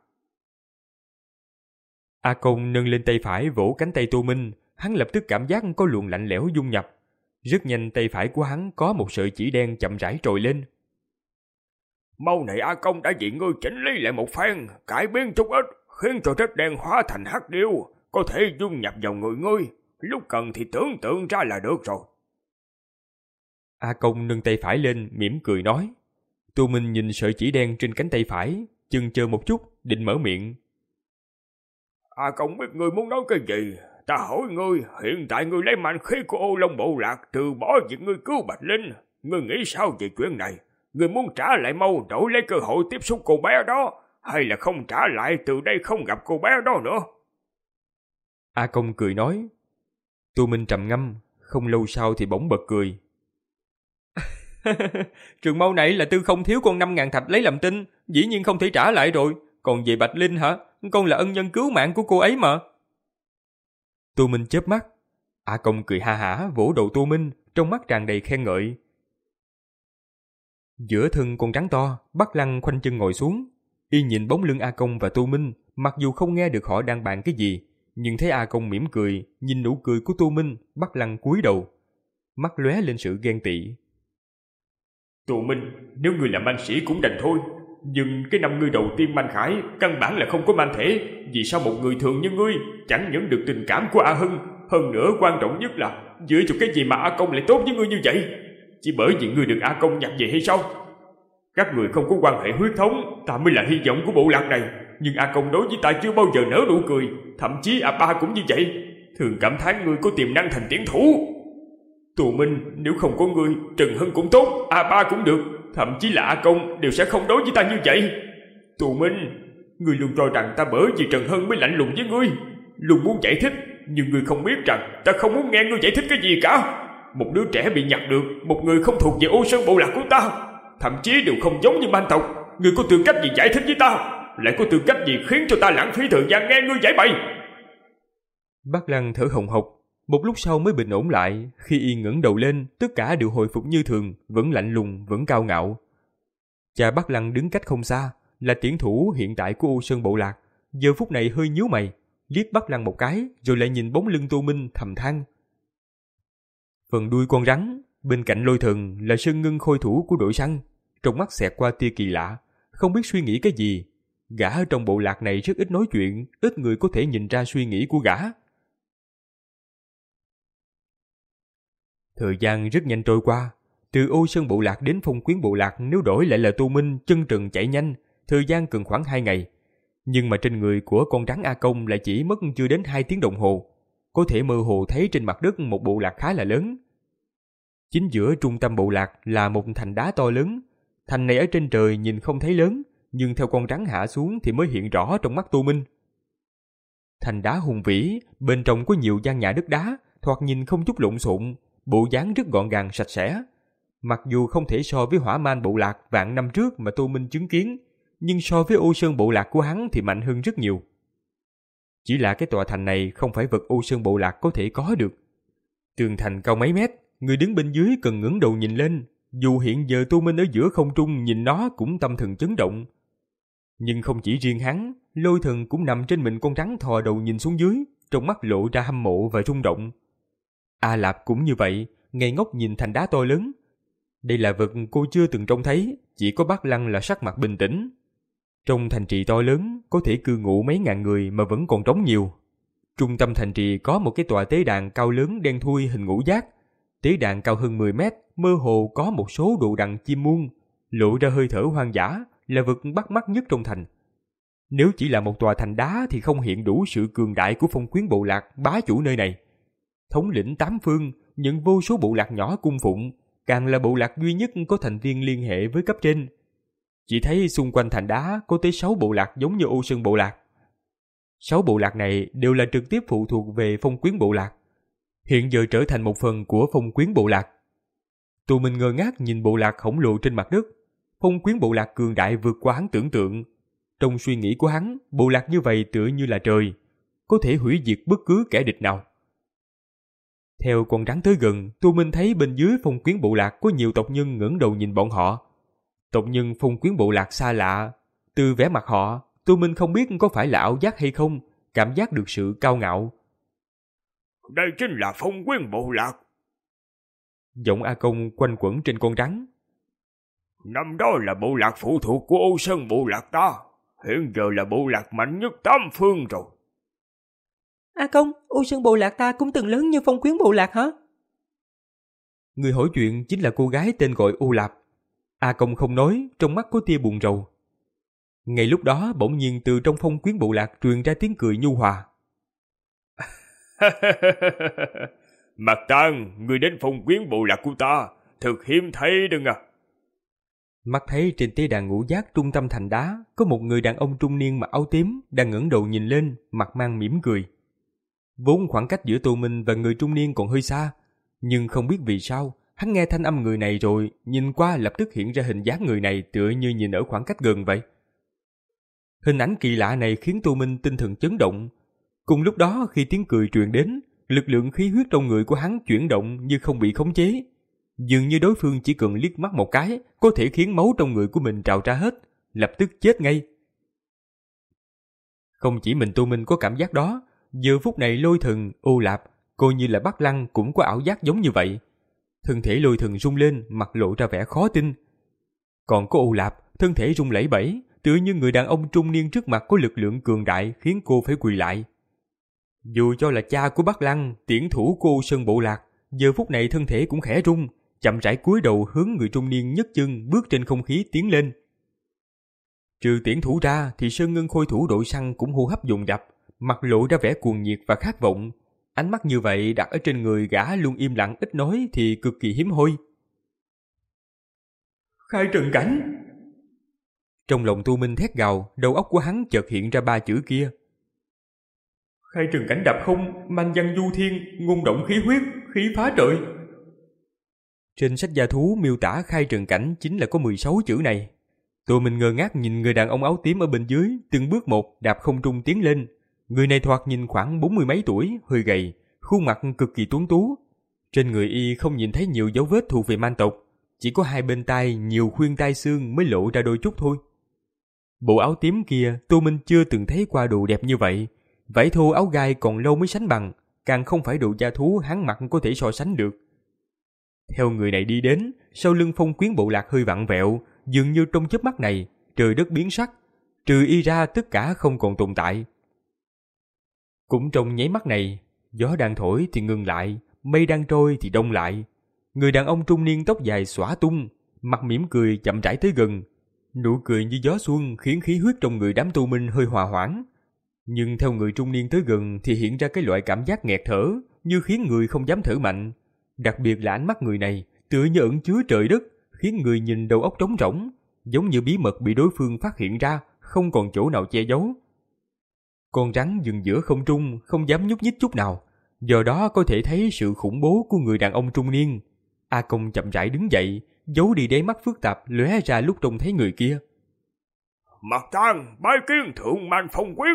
Speaker 1: A Công nâng lên tay phải vỗ cánh tay Tô Minh, hắn lập tức cảm giác có luồng lạnh lẽo dung nhập. Rất nhanh tay phải của hắn có một sợi chỉ đen chậm rãi trồi lên.
Speaker 3: Mâu này A Công đã bị ngươi chỉnh lý lại một phen, cải biến chút ít, khiến cho chất đen hóa thành hắc điêu, có thể dung nhập vào người ngươi. Lúc cần thì tưởng tượng ra là được rồi.
Speaker 1: A Công nâng tay phải lên, mỉm cười nói. Tô Minh nhìn sợi chỉ đen trên cánh tay phải, chần chờ một chút, định mở miệng.
Speaker 3: A Công biết ngươi muốn nói cái gì. Ta hỏi ngươi, hiện tại ngươi lấy mạnh khí của Ô Long Bộ Lạc, từ bỏ việc ngươi cứu Bạch Linh. Ngươi nghĩ sao về chuyện này? Ngươi muốn trả lại mâu đổi lấy cơ hội tiếp xúc cô bé đó, hay là không trả lại từ đây không gặp cô bé đó nữa?
Speaker 1: A Công cười nói. Tô Minh trầm ngâm, không lâu sau thì bỗng bật cười. Trường mâu này là Tư Không thiếu con năm ngàn thạch lấy làm tin, dĩ nhiên không thể trả lại rồi. Còn về Bạch Linh hả? Con là ân nhân cứu mạng của cô ấy mà. Tô Minh chớp mắt. A Công cười ha hả vỗ đầu Tô Minh, trong mắt tràn đầy khen ngợi. Giữa thân con rắn to, Bắc Lăng khoanh chân ngồi xuống. Y nhìn bóng lưng A Công và Tô Minh, mặc dù không nghe được họ đang bàn cái gì, nhưng thấy A Công mỉm cười, nhìn nụ cười của Tô Minh, Bắc Lăng cúi đầu, mắt lóe lên sự ghen tị. Tô Minh, nếu ngươi là man sĩ cũng đành thôi, nhưng cái năm ngươi đầu tiên man khải căn bản là không có man thể. Vì sao một người thường như ngươi chẳng nhận được tình cảm của A Hưng? Hơn nữa quan trọng nhất là dựa vào cái gì mà A Công lại tốt với ngươi như vậy? Chỉ bởi vì ngươi được A Công nhập về hay sao? Các người không có quan hệ huyết thống, ta mới là hy vọng của bộ lạc này. Nhưng A Công đối với ta chưa bao giờ nở nụ cười, thậm chí A Ba cũng như vậy. Thường cảm thán ngươi có tiềm năng thành tiến thủ. Tù Minh, nếu không có ngươi, Trần Hưng cũng tốt, A Ba cũng được, thậm chí là A Công đều sẽ không đối với ta như vậy. Tù Minh, ngươi luôn cho rằng ta bởi vì Trần Hưng mới lạnh lùng với ngươi, luôn muốn giải thích, nhưng ngươi không biết rằng ta không muốn nghe ngươi giải thích cái gì cả. Một đứa trẻ bị nhặt được, một người không thuộc về Ô Sơn bộ lạc của ta, thậm chí đều không giống như man tộc. Ngươi có tư cách gì giải thích với ta? Lại có tư cách gì khiến cho ta lãng phí thời gian nghe ngươi giải bày? Bác Lăng thở hồng hộc, một lúc sau mới bình ổn lại. Khi y ngẩng đầu lên, tất cả đều hồi phục như thường, vẫn lạnh lùng, vẫn cao ngạo. Cha Bắc Lăng đứng cách không xa, là tiễn thủ hiện tại của Ô Sơn Bộ Lạc, giờ phút này hơi nhíu mày, liếc Bắc Lăng một cái, rồi lại nhìn bóng lưng Tô Minh thầm than. Phần đuôi con rắn, bên cạnh Lôi Thần là Sơn Ngân khôi thủ của đội săn, trong mắt xẹt qua tia kỳ lạ, không biết suy nghĩ cái gì. Gã ở trong bộ lạc này rất ít nói chuyện, ít người có thể nhìn ra suy nghĩ của gã. Thời gian rất nhanh trôi qua, từ Ô Sơn Bộ Lạc đến Phong Quyến Bộ Lạc nếu đổi lại là Tô Minh chân trần chạy nhanh, thời gian cần khoảng hai ngày. Nhưng mà trên người của con rắn A Công lại chỉ mất chưa đến hai tiếng đồng hồ, có thể mơ hồ thấy trên mặt đất một bộ lạc khá là lớn. Chính giữa trung tâm bộ lạc là một thành đá to lớn, thành này ở trên trời nhìn không thấy lớn, nhưng theo con rắn hạ xuống thì mới hiện rõ trong mắt Tô Minh. Thành đá hùng vĩ, bên trong có nhiều gian nhà đất đá, thoạt nhìn không chút lộn xộn, bộ dáng rất gọn gàng sạch sẽ. Mặc dù không thể so với Hỏa Man Bộ Lạc vạn năm trước mà Tô Minh chứng kiến, nhưng so với Ô Sơn Bộ Lạc của hắn thì mạnh hơn rất nhiều. Chỉ là cái tòa thành này không phải vật Ô Sơn Bộ Lạc có thể có được. Tường thành cao mấy mét, người đứng bên dưới cần ngẩng đầu nhìn lên, dù hiện giờ Tô Minh ở giữa không trung nhìn nó cũng tâm thần chấn động. Nhưng không chỉ riêng hắn, Lôi Thần cũng nằm trên mình con rắn thò đầu nhìn xuống dưới, trong mắt lộ ra hâm mộ và rung động. A Lạp cũng như vậy, ngây ngốc nhìn thành đá to lớn. Đây là vật cô chưa từng trông thấy, chỉ có Bắc Lăng là sắc mặt bình tĩnh. Trong thành trì to lớn, có thể cư ngụ mấy ngàn người mà vẫn còn trống nhiều. Trung tâm thành trì có một cái tòa tế đàn cao lớn đen thui hình ngũ giác. Tế đàn cao hơn mười mét, mơ hồ có một số đồ đằng chim muông, lộ ra hơi thở hoang dã, là vật bắt mắt nhất trong thành. Nếu chỉ là một tòa thành đá thì không hiện đủ sự cường đại của Phong Quyến Bộ Lạc bá chủ nơi này. Thống lĩnh tám phương, nhận vô số bộ lạc nhỏ cung phụng, càng là bộ lạc duy nhất có thành viên liên hệ với cấp trên. Chỉ thấy xung quanh thành đá có tới sáu bộ lạc giống như Ô Sơn Bộ Lạc. Sáu bộ lạc này đều là trực tiếp phụ thuộc về Phong Quyến Bộ Lạc, hiện giờ trở thành một phần của Phong Quyến Bộ Lạc. Tụi mình ngơ ngác nhìn bộ lạc khổng lồ trên mặt đất. Phong Quyến Bộ Lạc cường đại vượt qua hắn tưởng tượng. Trong suy nghĩ của hắn, bộ lạc như vậy tựa như là trời, có thể hủy diệt bất cứ kẻ địch nào. Theo con rắn tới gần, Tô Minh thấy bên dưới Phong Quyến Bộ Lạc có nhiều tộc nhân ngẩng đầu nhìn bọn họ. Tộc nhân Phong Quyến Bộ Lạc xa lạ, từ vẻ mặt họ, Tô Minh không biết có phải là ảo giác hay không, cảm giác được sự cao ngạo.
Speaker 3: Đây chính là Phong Quyến Bộ Lạc.
Speaker 1: Giọng A Công quanh quẩn trên con rắn.
Speaker 3: Năm đó là bộ lạc phụ thuộc của Ô Sơn Bộ Lạc ta, hiện giờ là bộ lạc mạnh nhất tám phương rồi.
Speaker 2: A Công, Ô Sơn Bộ Lạc ta cũng từng lớn như Phong Quyến Bộ Lạc hả?
Speaker 1: Người hỏi chuyện chính là cô gái tên gọi Ô Lạp. A Công không nói, trong mắt có tia buồn rầu. Ngay lúc đó bỗng nhiên từ trong Phong Quyến Bộ Lạc truyền ra tiếng cười nhu hòa.
Speaker 3: Mạc Tang, người đến Phong Quyến Bộ Lạc của ta, thật hiếm thấy đừng à.
Speaker 1: Mắt thấy trên tế đàn ngũ giác trung tâm thành đá có một người đàn ông trung niên mặc áo tím đang ngẩng đầu nhìn lên, mặt mang mỉm cười. Vốn khoảng cách giữa Tô Minh và người trung niên còn hơi xa, nhưng không biết vì sao hắn nghe thanh âm người này rồi nhìn qua lập tức hiện ra hình dáng người này tựa như nhìn ở khoảng cách gần vậy. Hình ảnh kỳ lạ này khiến Tô Minh tinh thần chấn động. Cùng lúc đó khi tiếng cười truyền đến, lực lượng khí huyết trong người của hắn chuyển động như không bị khống chế. Dường như đối phương chỉ cần liếc mắt một cái có thể khiến máu trong người của mình trào ra hết, lập tức chết ngay. Không chỉ mình Tô Minh có cảm giác đó, giờ phút này Lôi Thần, Ô Lạp, coi như là Bắc Lăng cũng có ảo giác giống như vậy. Thân thể Lôi Thần rung lên, mặt lộ ra vẻ khó tin. Còn có Ô Lạp, thân thể rung lẩy bẩy, tựa như người đàn ông trung niên trước mặt có lực lượng cường đại khiến cô phải quỳ lại. Dù cho là cha của Bắc Lăng, tiễn thủ của Ô Sơn Bộ Lạc, giờ phút này thân thể cũng khẽ rung, chậm rãi cúi đầu hướng người trung niên nhấc chân bước trên không khí tiến lên. Trừ tiễn thủ ra thì Sơn Ngân khôi thủ đội săn cũng hô hấp dồn dập, mặt lộ ra vẻ cuồng nhiệt và khát vọng. Ánh mắt như vậy đặt ở trên người gã luôn im lặng ít nói thì cực kỳ hiếm hoi. Khai Trần Cảnh! Trong lòng Tô Minh thét gào, đầu óc của hắn chợt hiện ra ba chữ kia. Khai Trần Cảnh đạp không, manh văn du thiên, ngôn động khí huyết, khí phá trời. Trên sách gia thú miêu tả Khai Trần Cảnh chính là có mười sáu chữ này. Tô Minh ngơ ngác nhìn người đàn ông áo tím ở bên dưới, từng bước một đạp không trung tiến lên. Người này thoạt nhìn khoảng bốn mươi mấy tuổi, hơi gầy, khuôn mặt cực kỳ tuấn tú. Trên người y không nhìn thấy nhiều dấu vết thuộc về man tộc, chỉ có hai bên tai nhiều khuyên tai xương mới lộ ra đôi chút thôi. Bộ áo tím kia Tô Minh chưa từng thấy qua đồ đẹp như vậy, vải thô áo gai còn lâu mới sánh bằng, càng không phải đồ da thú hắn mặc có thể so sánh được. Theo người này đi đến, sau lưng Phong Quyến Bộ Lạc hơi vặn vẹo, dường như trong chớp mắt này trời đất biến sắc, trừ y ra tất cả không còn tồn tại. Cũng trong nháy mắt này, gió đang thổi thì ngừng lại, mây đang trôi thì đông lại. Người đàn ông trung niên tóc dài xõa tung, mặt mỉm cười chậm rãi tới gần. Nụ cười như gió xuân khiến khí huyết trong người đám tu minh hơi hòa hoãn. Nhưng theo người trung niên tới gần thì hiện ra cái loại cảm giác nghẹt thở, như khiến người không dám thở mạnh. Đặc biệt là ánh mắt người này, tựa như ẩn chứa trời đất, khiến người nhìn đầu óc trống rỗng, giống như bí mật bị đối phương phát hiện ra, không còn chỗ nào che giấu. Con rắn dừng giữa không trung, không dám nhúc nhích chút nào, do đó có thể thấy sự khủng bố của người đàn ông trung niên. A Công chậm rãi đứng dậy, giấu đi đáy mắt phức tạp lóe ra lúc trông thấy người kia.
Speaker 3: Mặt Tang bái kiến thượng man Phong Quyến.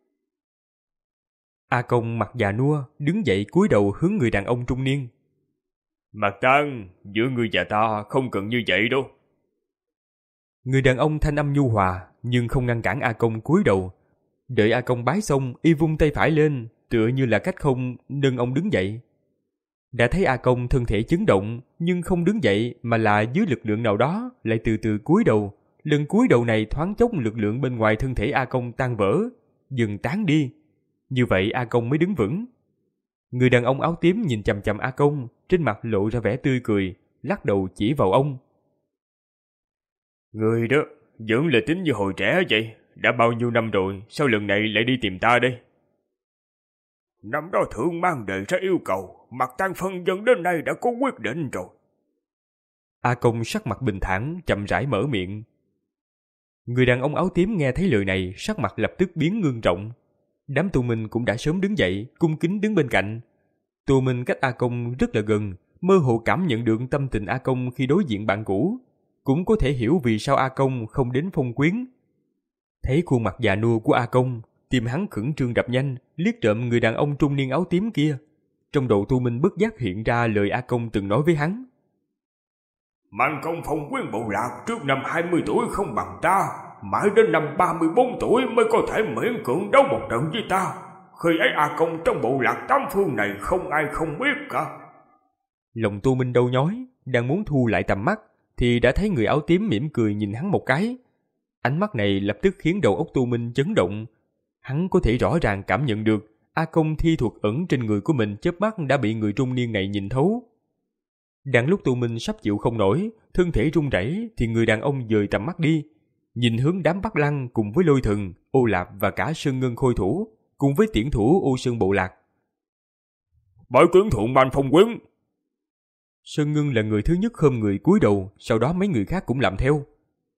Speaker 1: A Công mặt già nua đứng dậy cúi đầu hướng người đàn ông trung niên.
Speaker 3: Mặt Tang, giữa ngươi và ta không cần như vậy đâu.
Speaker 1: Người đàn ông thanh âm nhu hòa nhưng không ngăn cản A Công cúi đầu. Đợi A Công bái xong, y vung tay phải lên, tựa như là cách không nâng ông đứng dậy. Đã thấy A Công thân thể chấn động, nhưng không đứng dậy mà là dưới lực lượng nào đó lại từ từ cúi đầu. Lần cúi đầu này thoáng chốc lực lượng bên ngoài thân thể A Công tan vỡ, dần tán đi. Như vậy A Công mới đứng vững. Người đàn ông áo tím nhìn chằm chằm A Công, trên mặt lộ ra vẻ tươi cười, lắc đầu chỉ vào ông.
Speaker 3: Người đó vẫn là tính như hồi trẻ vậy. Đã bao nhiêu năm rồi, sao lần này lại đi tìm ta đây? Năm đó thượng mang đề ra yêu cầu, Mặt Tang phân dân đến nay đã có quyết định rồi.
Speaker 1: A Công sắc mặt bình thản, chậm rãi mở miệng. Người đàn ông áo tím nghe thấy lời này, sắc mặt lập tức biến ngưng trọng. Đám tu minh cũng đã sớm đứng dậy, cung kính đứng bên cạnh. Tu minh cách A Công rất là gần, mơ hồ cảm nhận được tâm tình A Công khi đối diện bạn cũ, cũng có thể hiểu vì sao A Công không đến Phong Quyến. Thấy khuôn mặt già nua của A Công, tim hắn khẩn trương đập nhanh, liếc trộm người đàn ông trung niên áo tím kia. Trong đầu tu minh bất giác hiện ra lời A Công từng nói với hắn.
Speaker 3: Man công Phong Quyến Bộ Lạc trước năm hai mươi tuổi không bằng ta, mãi đến năm ba mươi bốn tuổi mới có thể miễn cưỡng đấu một trận với ta. Khi ấy A Công trong bộ lạc tám phương này không ai không biết cả.
Speaker 1: Lòng tu minh đau nhói, đang muốn thu lại tầm mắt, thì đã thấy người áo tím mỉm cười nhìn hắn một cái. Ánh mắt này lập tức khiến đầu óc tu minh chấn động. Hắn có thể rõ ràng cảm nhận được A Công thi thuật ẩn trên người của mình chớp mắt đã bị người trung niên này nhìn thấu. Đang lúc tu minh sắp chịu không nổi, thân thể run rẩy, thì người đàn ông dời tầm mắt đi, nhìn hướng đám Bắc Lăng cùng với Lôi Thần, Ô Lạp và cả Sơn Ngân Khôi Thủ, cùng với tiễn thủ Ô Sơn Bộ Lạc.
Speaker 3: Bái kiến thượng man Phong Quyến.
Speaker 1: Sơn Ngân là người thứ nhất khom người cúi đầu, sau đó mấy người khác cũng làm theo.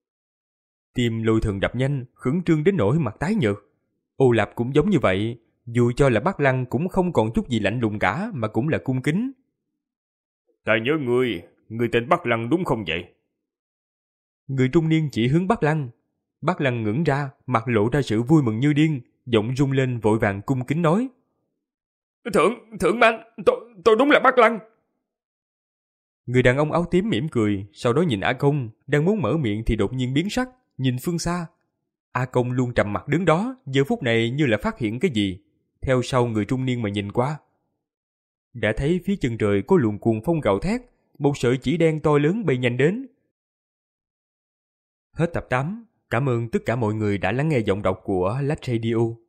Speaker 1: Tim Lôi Thần đập nhanh, khẩn trương đến nỗi mặt tái nhợt. Ô Lạp cũng giống như vậy, dù cho là Bắc Lăng cũng không còn chút gì lạnh lùng cả, mà cũng là cung kính.
Speaker 3: Ta nhớ ngươi, ngươi tên Bắc Lăng đúng không vậy?
Speaker 1: Người trung niên chỉ hướng Bắc Lăng. Bắc Lăng ngẩng ra, mặt lộ ra sự vui mừng như điên, giọng rung lên vội vàng cung kính nói.
Speaker 3: Thượng, thượng man, tôi, tôi đúng là Bắc Lăng.
Speaker 1: Người đàn ông áo tím mỉm cười, sau đó nhìn A Công, đang muốn mở miệng thì đột nhiên biến sắc, nhìn phương xa. A Công luôn trầm mặt đứng đó, giờ phút này như là phát hiện cái gì, theo sau người trung niên mà nhìn qua. Đã thấy phía chân trời có luồng cuồng phong gào thét, một sợi chỉ đen to lớn bay nhanh đến. Hết tập tám. Cảm ơn tất cả mọi người đã lắng nghe giọng đọc của Lách Radio.